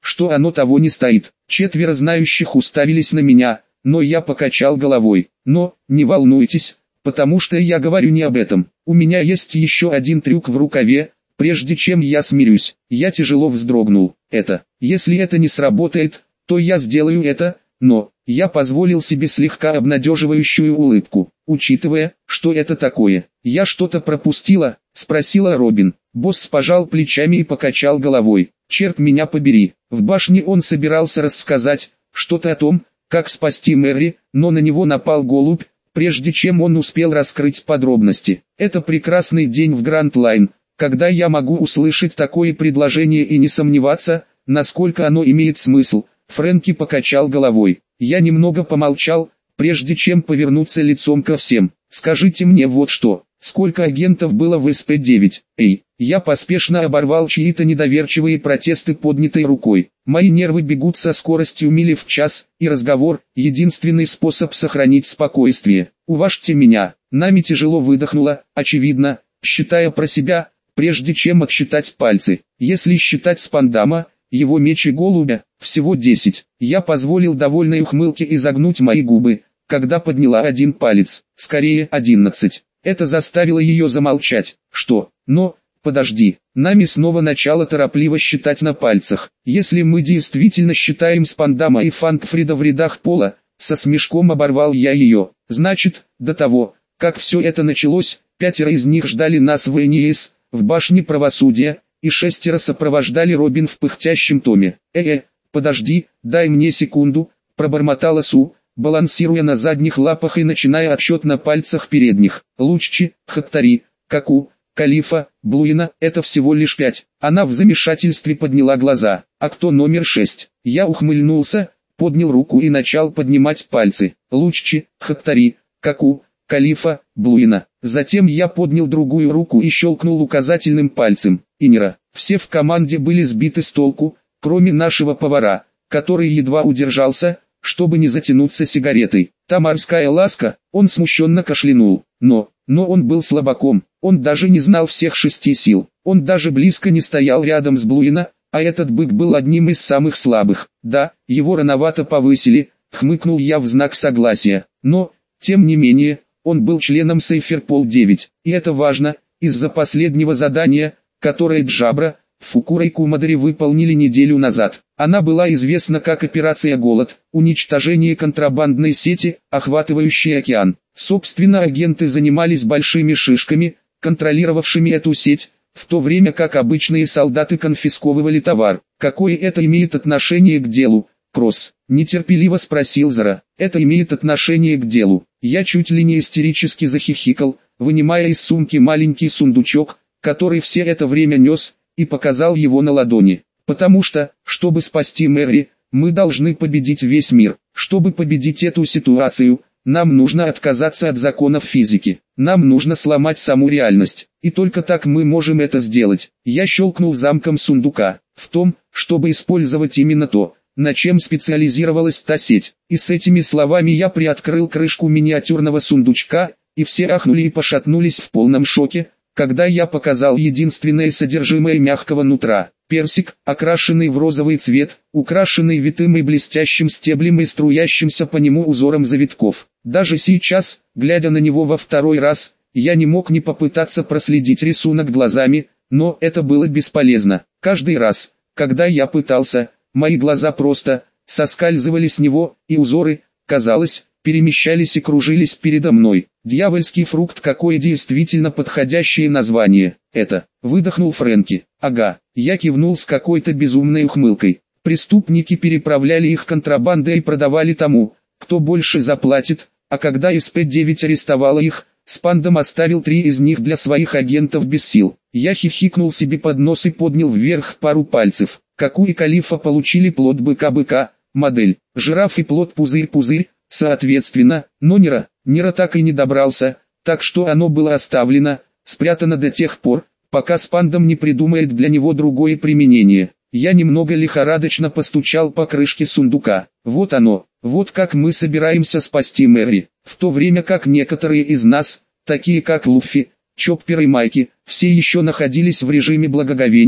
что оно того не стоит. Четверо знающих уставились на меня, но я покачал головой. Но, не волнуйтесь, потому что я говорю не об этом. У меня есть еще один трюк в рукаве, прежде чем я смирюсь. Я тяжело вздрогнул. Это, если это не сработает, то я сделаю это, но, я позволил себе слегка обнадеживающую улыбку. Учитывая, что это такое, я что-то пропустила, спросила Робин. Босс пожал плечами и покачал головой. Черт меня побери, в башне он собирался рассказать что-то о том, как спасти Мэри, но на него напал голубь, прежде чем он успел раскрыть подробности. Это прекрасный день в Гранд Лайн, когда я могу услышать такое предложение и не сомневаться, насколько оно имеет смысл. Фрэнки покачал головой. Я немного помолчал, прежде чем повернуться лицом ко всем. Скажите мне вот что, сколько агентов было в эс пэ девять? Эй, я поспешно оборвал чьи-то недоверчивые протесты поднятой рукой. Мои нервы бегут со скоростью мили в час, и разговор – единственный способ сохранить спокойствие. Уважьте меня. Нами тяжело выдохнула, очевидно, считая про себя, прежде чем отсчитать пальцы. Если считать Спандама, его меч и голубя, всего десять. Я позволил довольной ухмылке изогнуть мои губы, когда подняла один палец, скорее одиннадцать. Это заставило ее замолчать. Что? Но, подожди, нами снова начало торопливо считать на пальцах. Если мы действительно считаем Спандама и Фанкфрида в рядах пола, со смешком оборвал я ее. Значит, до того, как все это началось, пятеро из них ждали нас в Эниис, в башне правосудия, и шестеро сопровождали Робин в пыхтящем томе. «Э-э, подожди, дай мне секунду», — пробормотала Су, балансируя на задних лапах и начиная отсчет на пальцах передних. Луччи, Хаттари, Каку, Калифа, Блуина — это всего лишь пять. Она в замешательстве подняла глаза. «А кто номер шесть?» Я ухмыльнулся, поднял руку и начал поднимать пальцы. Луччи, Хаттари, Каку, Калифа, Блуина. Затем я поднял другую руку и щелкнул указательным пальцем. Инера. Все в команде были сбиты с толку, кроме нашего повара, который едва удержался, чтобы не затянуться сигаретой. Та морская ласка, он смущенно кашлянул. Но, но он был слабаком, он даже не знал всех шести сил. Он даже близко не стоял рядом с Блуина, а этот бык был одним из самых слабых. Да, его рановато повысили, хмыкнул я в знак согласия. Но, тем не менее, он был членом Сейферпол девять, и это важно, из-за последнего задания, которое Джабра, Фукура и Кумадари выполнили неделю назад. Она была известна как операция «Голод», уничтожение контрабандной сети, охватывающей океан. Собственно, агенты занимались большими шишками, контролировавшими эту сеть, в то время как обычные солдаты конфисковывали товар. Какое это имеет отношение к делу, Кросс? Нетерпеливо спросил Зара. Это имеет отношение к делу. Я чуть ли не истерически захихикал, вынимая из сумки маленький сундучок, который все это время нес, и показал его на ладони. Потому что, чтобы спасти Мэри, мы должны победить весь мир. Чтобы победить эту ситуацию, нам нужно отказаться от законов физики. Нам нужно сломать саму реальность. И только так мы можем это сделать. Я щелкнул замком сундука. В том, чтобы использовать именно то, на чем специализировалась та сеть. И с этими словами я приоткрыл крышку миниатюрного сундучка, и все ахнули и пошатнулись в полном шоке, когда я показал единственное содержимое мягкого нутра. Персик, окрашенный в розовый цвет, украшенный витым и блестящим стеблем и струящимся по нему узором завитков. Даже сейчас, глядя на него во второй раз, я не мог не попытаться проследить рисунок глазами, но это было бесполезно. Каждый раз, когда я пытался, мои глаза просто соскальзывали с него, и узоры, казалось, перемещались и кружились передо мной. Дьявольский фрукт, какое действительно подходящее название. Это, выдохнул Фрэнки. Ага, я кивнул с какой-то безумной ухмылкой. Преступники переправляли их контрабандой и продавали тому, кто больше заплатит, а когда эс пэ девять арестовала их, Спандам оставил три из них для своих агентов без сил. Я хихикнул себе под нос и поднял вверх пару пальцев. Каку и Калифа получили плод быка-быка, модель, жираф и плод пузырь-пузырь, соответственно, но Нера, Нера так и не добрался, так что оно было оставлено, спрятано до тех пор, пока Спандам не придумает для него другое применение. Я немного лихорадочно постучал по крышке сундука. Вот оно, вот как мы собираемся спасти Мэри, в то время как некоторые из нас, такие как Луффи, Чоппер и Майки, все еще находились в режиме благоговения,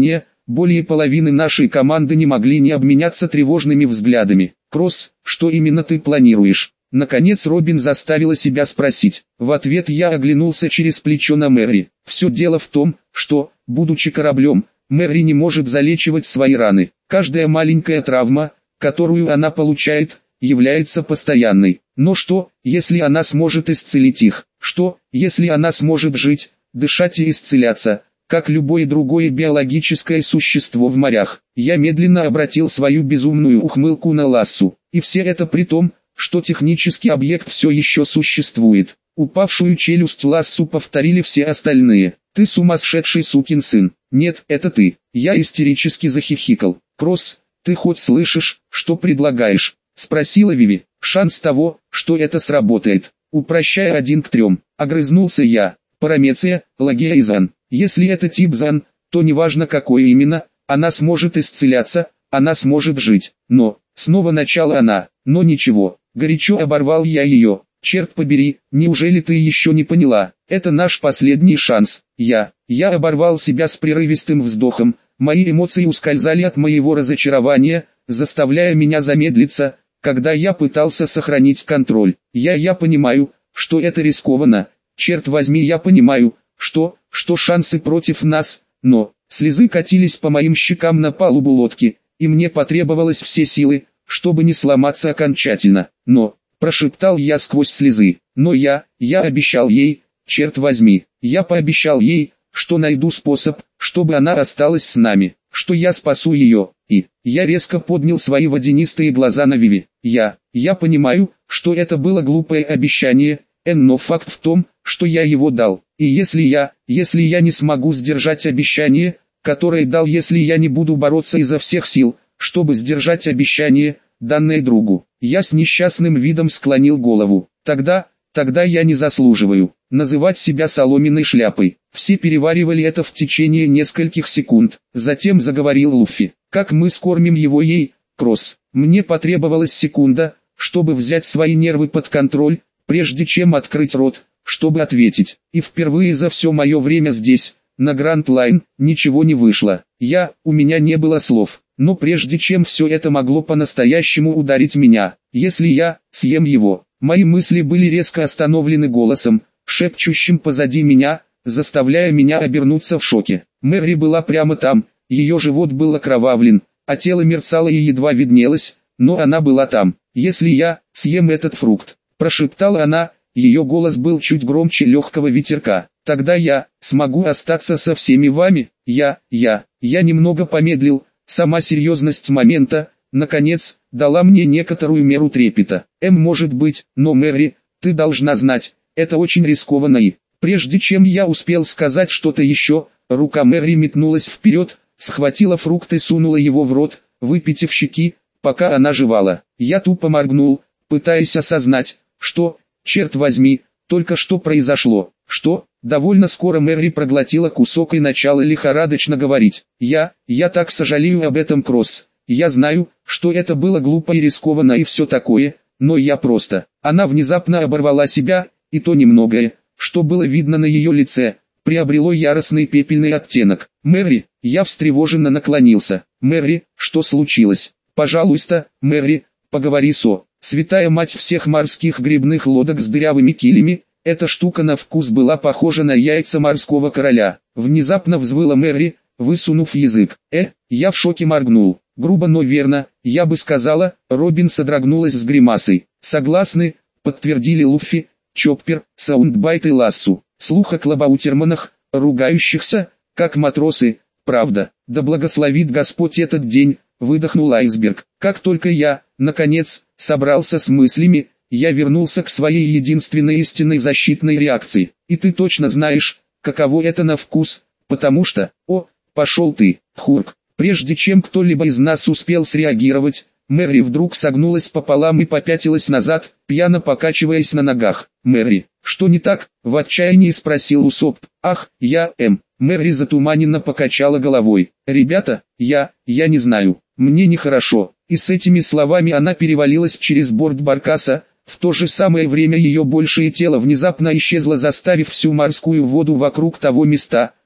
более половины нашей команды не могли не обменяться тревожными взглядами. «Кросс, что именно ты планируешь?» Наконец Робин заставила себя спросить. В ответ я оглянулся через плечо на Мэри. Все дело в том, что, будучи кораблем, Мэри не может залечивать свои раны. Каждая маленькая травма, которую она получает, является постоянной. Но что, если она сможет исцелить их? Что, если она сможет жить, дышать и исцеляться, как любое другое биологическое существо в морях? Я медленно обратил свою безумную ухмылку на Лассу. И все это при том, что технический объект все еще существует. Упавшую челюсть Лассу повторили все остальные. «Ты сумасшедший сукин сын». «Нет, это ты». Я истерически захихикал. «Кросс, ты хоть слышишь, что предлагаешь?» Спросила Виви. «Шанс того, что это сработает. Упрощая один к трем». Огрызнулся я. «Парамеция, Лагия и Зан. Если это тип Зан, то неважно какой именно, она сможет исцеляться, она сможет жить. Но...» Снова начала она. «Но ничего». Горячо оборвал я ее. «Черт побери, неужели ты еще не поняла? Это наш последний шанс». Я, я оборвал себя с прерывистым вздохом. Мои эмоции ускользали от моего разочарования, заставляя меня замедлиться, когда я пытался сохранить контроль. Я, я понимаю, что это рискованно. Черт возьми, я понимаю, что, что шансы против нас, но... Слезы катились по моим щекам на палубу лодки, и мне потребовалось все силы, чтобы не сломаться окончательно. Но, прошептал я сквозь слезы, но я, я обещал ей, черт возьми, я пообещал ей, что найду способ, чтобы она осталась с нами, что я спасу ее, и, я резко поднял свои водянистые глаза на Виви. Я, я понимаю, что это было глупое обещание, Эн, но факт в том, что я его дал, и если я, если я не смогу сдержать обещание, которое дал, если я не буду бороться изо всех сил, чтобы сдержать обещание, данное другу, я с несчастным видом склонил голову. Тогда, тогда я не заслуживаю называть себя соломенной шляпой. Все переваривали это в течение нескольких секунд. Затем заговорил Луффи. Как мы скормим его ей, Кросс? Мне потребовалась секунда, чтобы взять свои нервы под контроль, прежде чем открыть рот, чтобы ответить. И впервые за все мое время здесь, на Гранд Лайн, ничего не вышло. Я, у меня не было слов. Но прежде чем все это могло по-настоящему ударить меня, если я съем его, мои мысли были резко остановлены голосом, шепчущим позади меня, заставляя меня обернуться в шоке. Мэри была прямо там, ее живот был окровавлен, а тело мерцало и едва виднелось, но она была там. «Если я съем этот фрукт», — прошептала она, ее голос был чуть громче легкого ветерка, «тогда я смогу остаться со всеми вами». Я, я, я немного помедлил. Сама серьезность момента, наконец, дала мне некоторую меру трепета. Эм, может быть, но Мэри, ты должна знать, это очень рискованно и... Прежде чем я успел сказать что-то еще, рука Мэри метнулась вперед, схватила фрукт и сунула его в рот, выпитив щеки, пока она жевала. Я тупо моргнул, пытаясь осознать, что, черт возьми, только что произошло. Что? Довольно скоро Мэри проглотила кусок и начала лихорадочно говорить. «Я, я так сожалею об этом, Кросс. Я знаю, что это было глупо и рискованно и все такое, но я просто...» Она внезапно оборвала себя, и то немногое, что было видно на ее лице, приобрело яростный пепельный оттенок. «Мэри», я встревоженно наклонился. «Мэри, что случилось? Пожалуйста, Мэри, поговори со... Святая мать всех морских грибных лодок с дырявыми килями». Эта штука на вкус была похожа на яйца морского короля. Внезапно взвыла Мэри, высунув язык. «Э, я в шоке моргнул. Грубо, но верно, я бы сказала». Робин содрогнулась с гримасой. «Согласны», подтвердили Луффи, Чоппер, Саундбайт и Лассу. Слух о клабаутерманах, ругающихся, как матросы. «Правда, да благословит Господь этот день», выдохнул Айсберг. Как только я, наконец, собрался с мыслями, я вернулся к своей единственной истинной защитной реакции. «И ты точно знаешь, каково это на вкус, потому что...» «О, пошел ты, Хурк!» Прежде чем кто-либо из нас успел среагировать, Мэри вдруг согнулась пополам и попятилась назад, пьяно покачиваясь на ногах. «Мэри, что не так?» — в отчаянии спросил Усоп. «Ах, я, эм...» Мэри затуманенно покачала головой. «Ребята, я, я не знаю, мне нехорошо». И с этими словами она перевалилась через борт баркаса. В то же самое время ее большее тело внезапно исчезло, заставив всю морскую воду вокруг того места,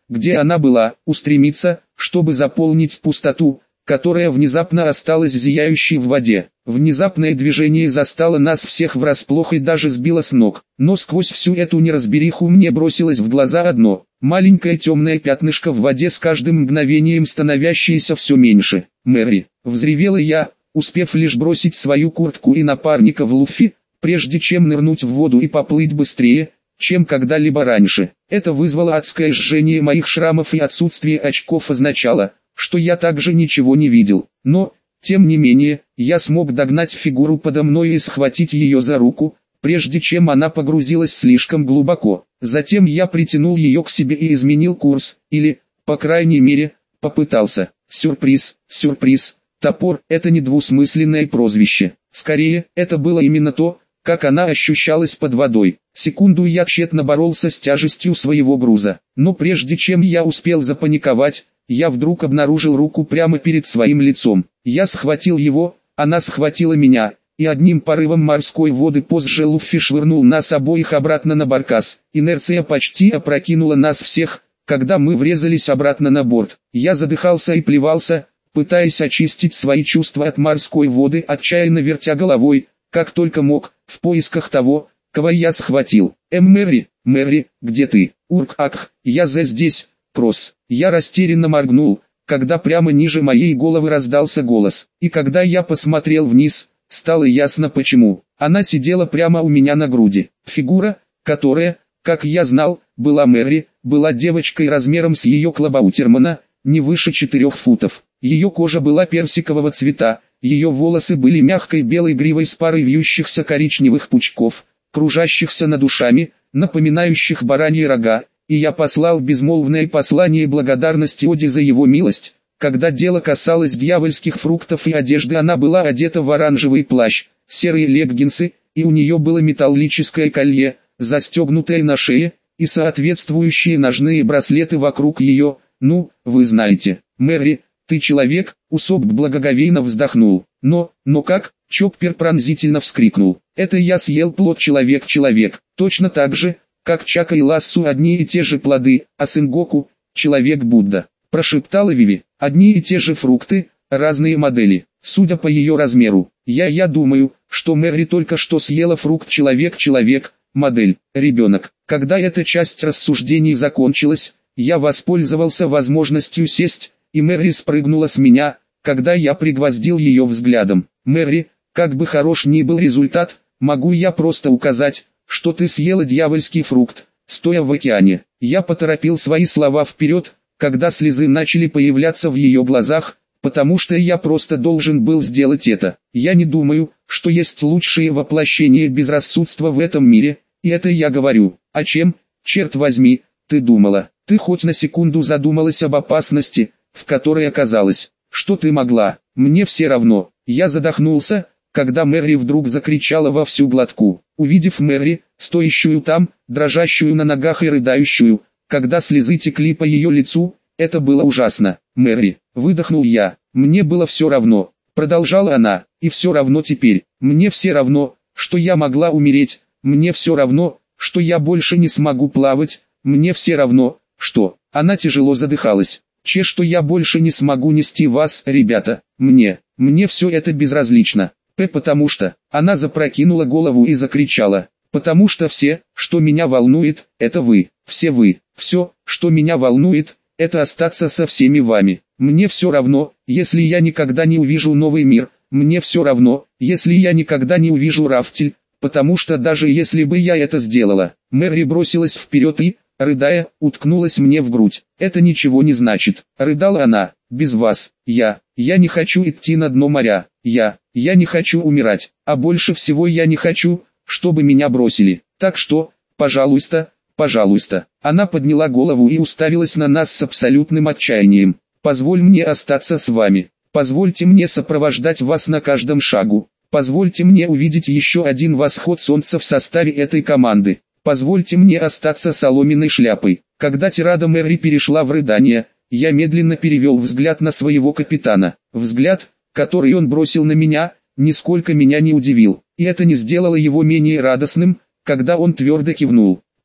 где она была, устремиться, чтобы заполнить пустоту, которая внезапно осталась зияющей в воде. Внезапное движение застало нас всех врасплох и даже сбило с ног. Но сквозь всю эту неразбериху мне бросилось в глаза одно – маленькое темное пятнышко в воде, с каждым мгновением становящееся все меньше. «Мэри!» – взревела я, успев лишь бросить свою куртку и напарника в Луффи, прежде чем нырнуть в воду и поплыть быстрее, чем когда-либо раньше. Это вызвало адское жжение моих шрамов, и отсутствие очков означало, что я также ничего не видел. Но, тем не менее, я смог догнать фигуру подо мной и схватить ее за руку, прежде чем она погрузилась слишком глубоко. Затем я притянул ее к себе и изменил курс, или, по крайней мере, попытался. Сюрприз, сюрприз, топор – это не двусмысленное прозвище. Скорее, это было именно то, как она ощущалась под водой. Секунду я тщетно боролся с тяжестью своего груза. Но прежде чем я успел запаниковать, я вдруг обнаружил руку прямо перед своим лицом. Я схватил его, она схватила меня, и одним порывом морской воды позже Луффи швырнул нас обоих обратно на баркас. Инерция почти опрокинула нас всех, когда мы врезались обратно на борт. Я задыхался и плевался, пытаясь очистить свои чувства от морской воды, отчаянно вертя головой, как только мог, в поисках того, кого я схватил. «Эм, Мэри, Мэри, где ты?» «Урк-ак, я здесь». Кросс. Я растерянно моргнул, когда прямо ниже моей головы раздался голос. И когда я посмотрел вниз, стало ясно почему. Она сидела прямо у меня на груди. Фигура, которая, как я знал, была Мэри, была девочкой размером с ее Клабаутермана, не выше четырех футов. Ее кожа была персикового цвета, ее волосы были мягкой белой гривой с парой вьющихся коричневых пучков, кружащихся над ушами, напоминающих бараньи рога. И я послал безмолвное послание благодарности Оди за его милость. Когда дело касалось дьявольских фруктов и одежды, она была одета в оранжевый плащ, серые леггинсы, и у нее было металлическое колье, застегнутое на шее, и соответствующие ножные браслеты вокруг ее. «Ну, вы знаете, Мэри, ты человек», — Усоп благоговейно вздохнул. «Но, но как?» — Чоппер пронзительно вскрикнул. «Это я съел плод человек-человек, точно так же, как Чака и Лассу одни и те же плоды, а Сенгоку – человек-Будда», – прошептала Виви. «Одни и те же фрукты, разные модели, судя по ее размеру. Я я думаю, что Мэри только что съела фрукт человек-человек, модель, ребенок». Когда эта часть рассуждений закончилась, я воспользовался возможностью сесть, и Мэри спрыгнула с меня, когда я пригвоздил ее взглядом. «Мэри, как бы хорош ни был результат, могу я просто указать, что ты съела дьявольский фрукт, стоя в океане». Я поторопил свои слова вперед, когда слезы начали появляться в ее глазах, потому что я просто должен был сделать это. Я не думаю, что есть лучшее воплощение безрассудства в этом мире, и это я говорю. О чем, черт возьми, ты думала? Ты хоть на секунду задумалась об опасности, в которой оказалась? Что ты могла? Мне все равно. Я задохнулся, когда Мэри вдруг закричала во всю глотку. Увидев Мэри, стоящую там, дрожащую на ногах и рыдающую, когда слезы текли по ее лицу, это было ужасно. «Мэри», — выдохнул я, — «мне было все равно», — продолжала она, — «и все равно теперь, мне все равно, что я могла умереть, мне все равно, что я больше не смогу плавать, мне все равно, что...» Она тяжело задыхалась. «Че, что я больше не смогу нести вас, ребята, мне, мне все это безразлично». П. Потому что, она запрокинула голову и закричала, «потому что все, что меня волнует, это вы, все вы, все, что меня волнует, это остаться со всеми вами. Мне все равно, если я никогда не увижу новый мир, мне все равно, если я никогда не увижу Рафтель, потому что даже если бы я это сделала». Мэри бросилась вперед и, рыдая, уткнулась мне в грудь. «Это ничего не значит», — рыдала она, — «без вас, я, я не хочу идти на дно моря, я, я не хочу умирать, а больше всего я не хочу, чтобы меня бросили. Так что, пожалуйста, пожалуйста». Она подняла голову и уставилась на нас с абсолютным отчаянием. «Позволь мне остаться с вами, позвольте мне сопровождать вас на каждом шагу, позвольте мне увидеть еще один восход солнца в составе этой команды. Позвольте мне остаться соломенной шляпой». Когда тирада Мэри перешла в рыдание, я медленно перевел взгляд на своего капитана. Взгляд, который он бросил на меня, нисколько меня не удивил, и это не сделало его менее радостным, когда он твердо кивнул.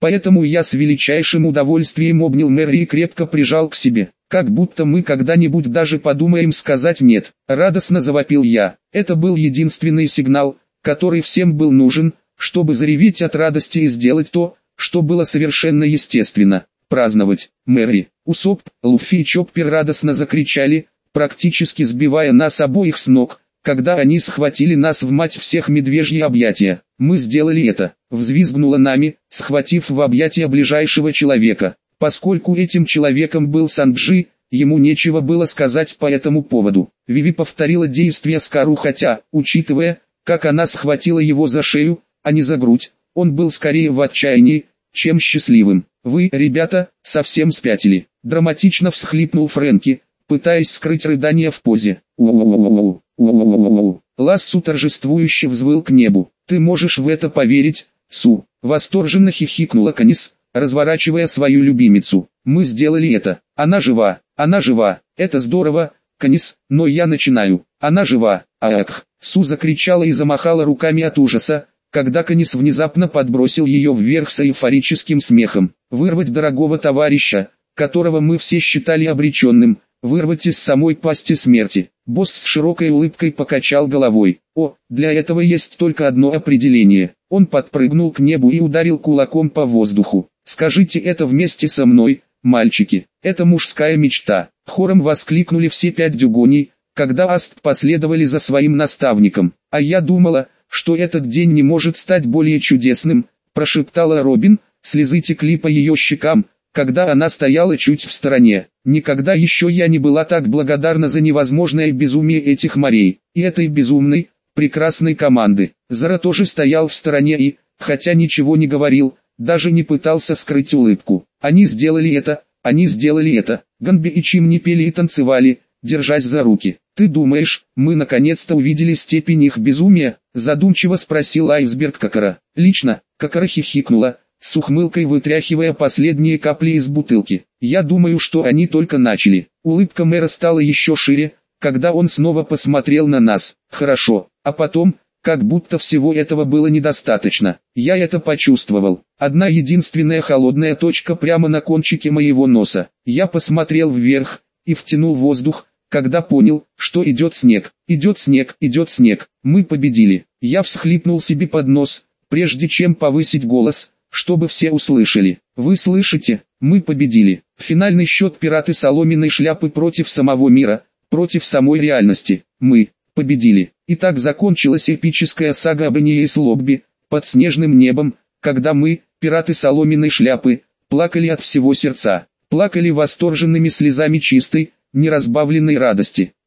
Поэтому я с величайшим удовольствием обнял Мэри и крепко прижал к себе. Как будто мы когда-нибудь даже подумаем сказать «нет», радостно завопил я. Это был единственный сигнал, который всем был нужен, чтобы зареветь от радости и сделать то, что было совершенно естественно – праздновать. Мэри, Усоп, Луфи и Чоппер радостно закричали, практически сбивая нас обоих с ног, когда они схватили нас в мать всех медвежьи объятия. Мы сделали это, взвизгнула Нами, схватив в объятия ближайшего человека. Поскольку этим человеком был Санджи, ему нечего было сказать по этому поводу. Виви повторила действия Скару, хотя, учитывая, как она схватила его за шею, а не за грудь, он был скорее в отчаянии, чем счастливым. «Вы, ребята, совсем спятили», — драматично всхлипнул Фрэнки, пытаясь скрыть рыдание в позе. «У-у-у-у-у, у-у-у-у-у». Лассу торжествующе взвыл к небу. «Ты можешь в это поверить, Су?» — восторженно хихикнула Канис, разворачивая свою любимицу. «Мы сделали это. Она жива, она жива. Это здорово, Канис, но я начинаю. Она жива». «Ах!» — Су закричала и замахала руками от ужаса, когда Канис внезапно подбросил ее вверх с эйфорическим смехом. «Вырвать дорогого товарища, которого мы все считали обреченным, вырвать из самой пасти смерти». Босс с широкой улыбкой покачал головой. «О, для этого есть только одно определение». Он подпрыгнул к небу и ударил кулаком по воздуху. «Скажите это вместе со мной, мальчики, это мужская мечта». Хором воскликнули все пять дюгоней, когда Аст последовали за своим наставником. «А я думала, что этот день не может стать более чудесным», прошептала Робин, слезы текли по ее щекам, когда она стояла чуть в стороне. «Никогда еще я не была так благодарна за невозможное безумие этих морей, и этой безумной, прекрасной команды». Зара тоже стоял в стороне и, хотя ничего не говорил, даже не пытался скрыть улыбку. «Они сделали это, они сделали это». Ганби и Чимни пели и танцевали, держась за руки. «Ты думаешь, мы наконец-то увидели степень их безумия?» Задумчиво спросил Айсберг Какара. «Лично», Какара хихикнула, с ухмылкой вытряхивая последние капли из бутылки. «Я думаю, что они только начали». Улыбка мэра стала еще шире, когда он снова посмотрел на нас. «Хорошо, а потом, как будто всего этого было недостаточно. Я это почувствовал. Одна единственная холодная точка прямо на кончике моего носа. Я посмотрел вверх и втянул воздух, когда понял, что идет снег, идет снег, идет снег. Мы победили». Я всхлипнул себе под нос, прежде чем повысить голос, чтобы все услышали. «Вы слышите? Мы победили». Финальный счет «Пираты соломенной шляпы» против самого мира, против самой реальности. Мы победили. И так закончилась эпическая сага об Энеис Лобби, под снежным небом, когда мы, пираты соломенной шляпы, плакали от всего сердца, плакали восторженными слезами чистой, неразбавленной радости.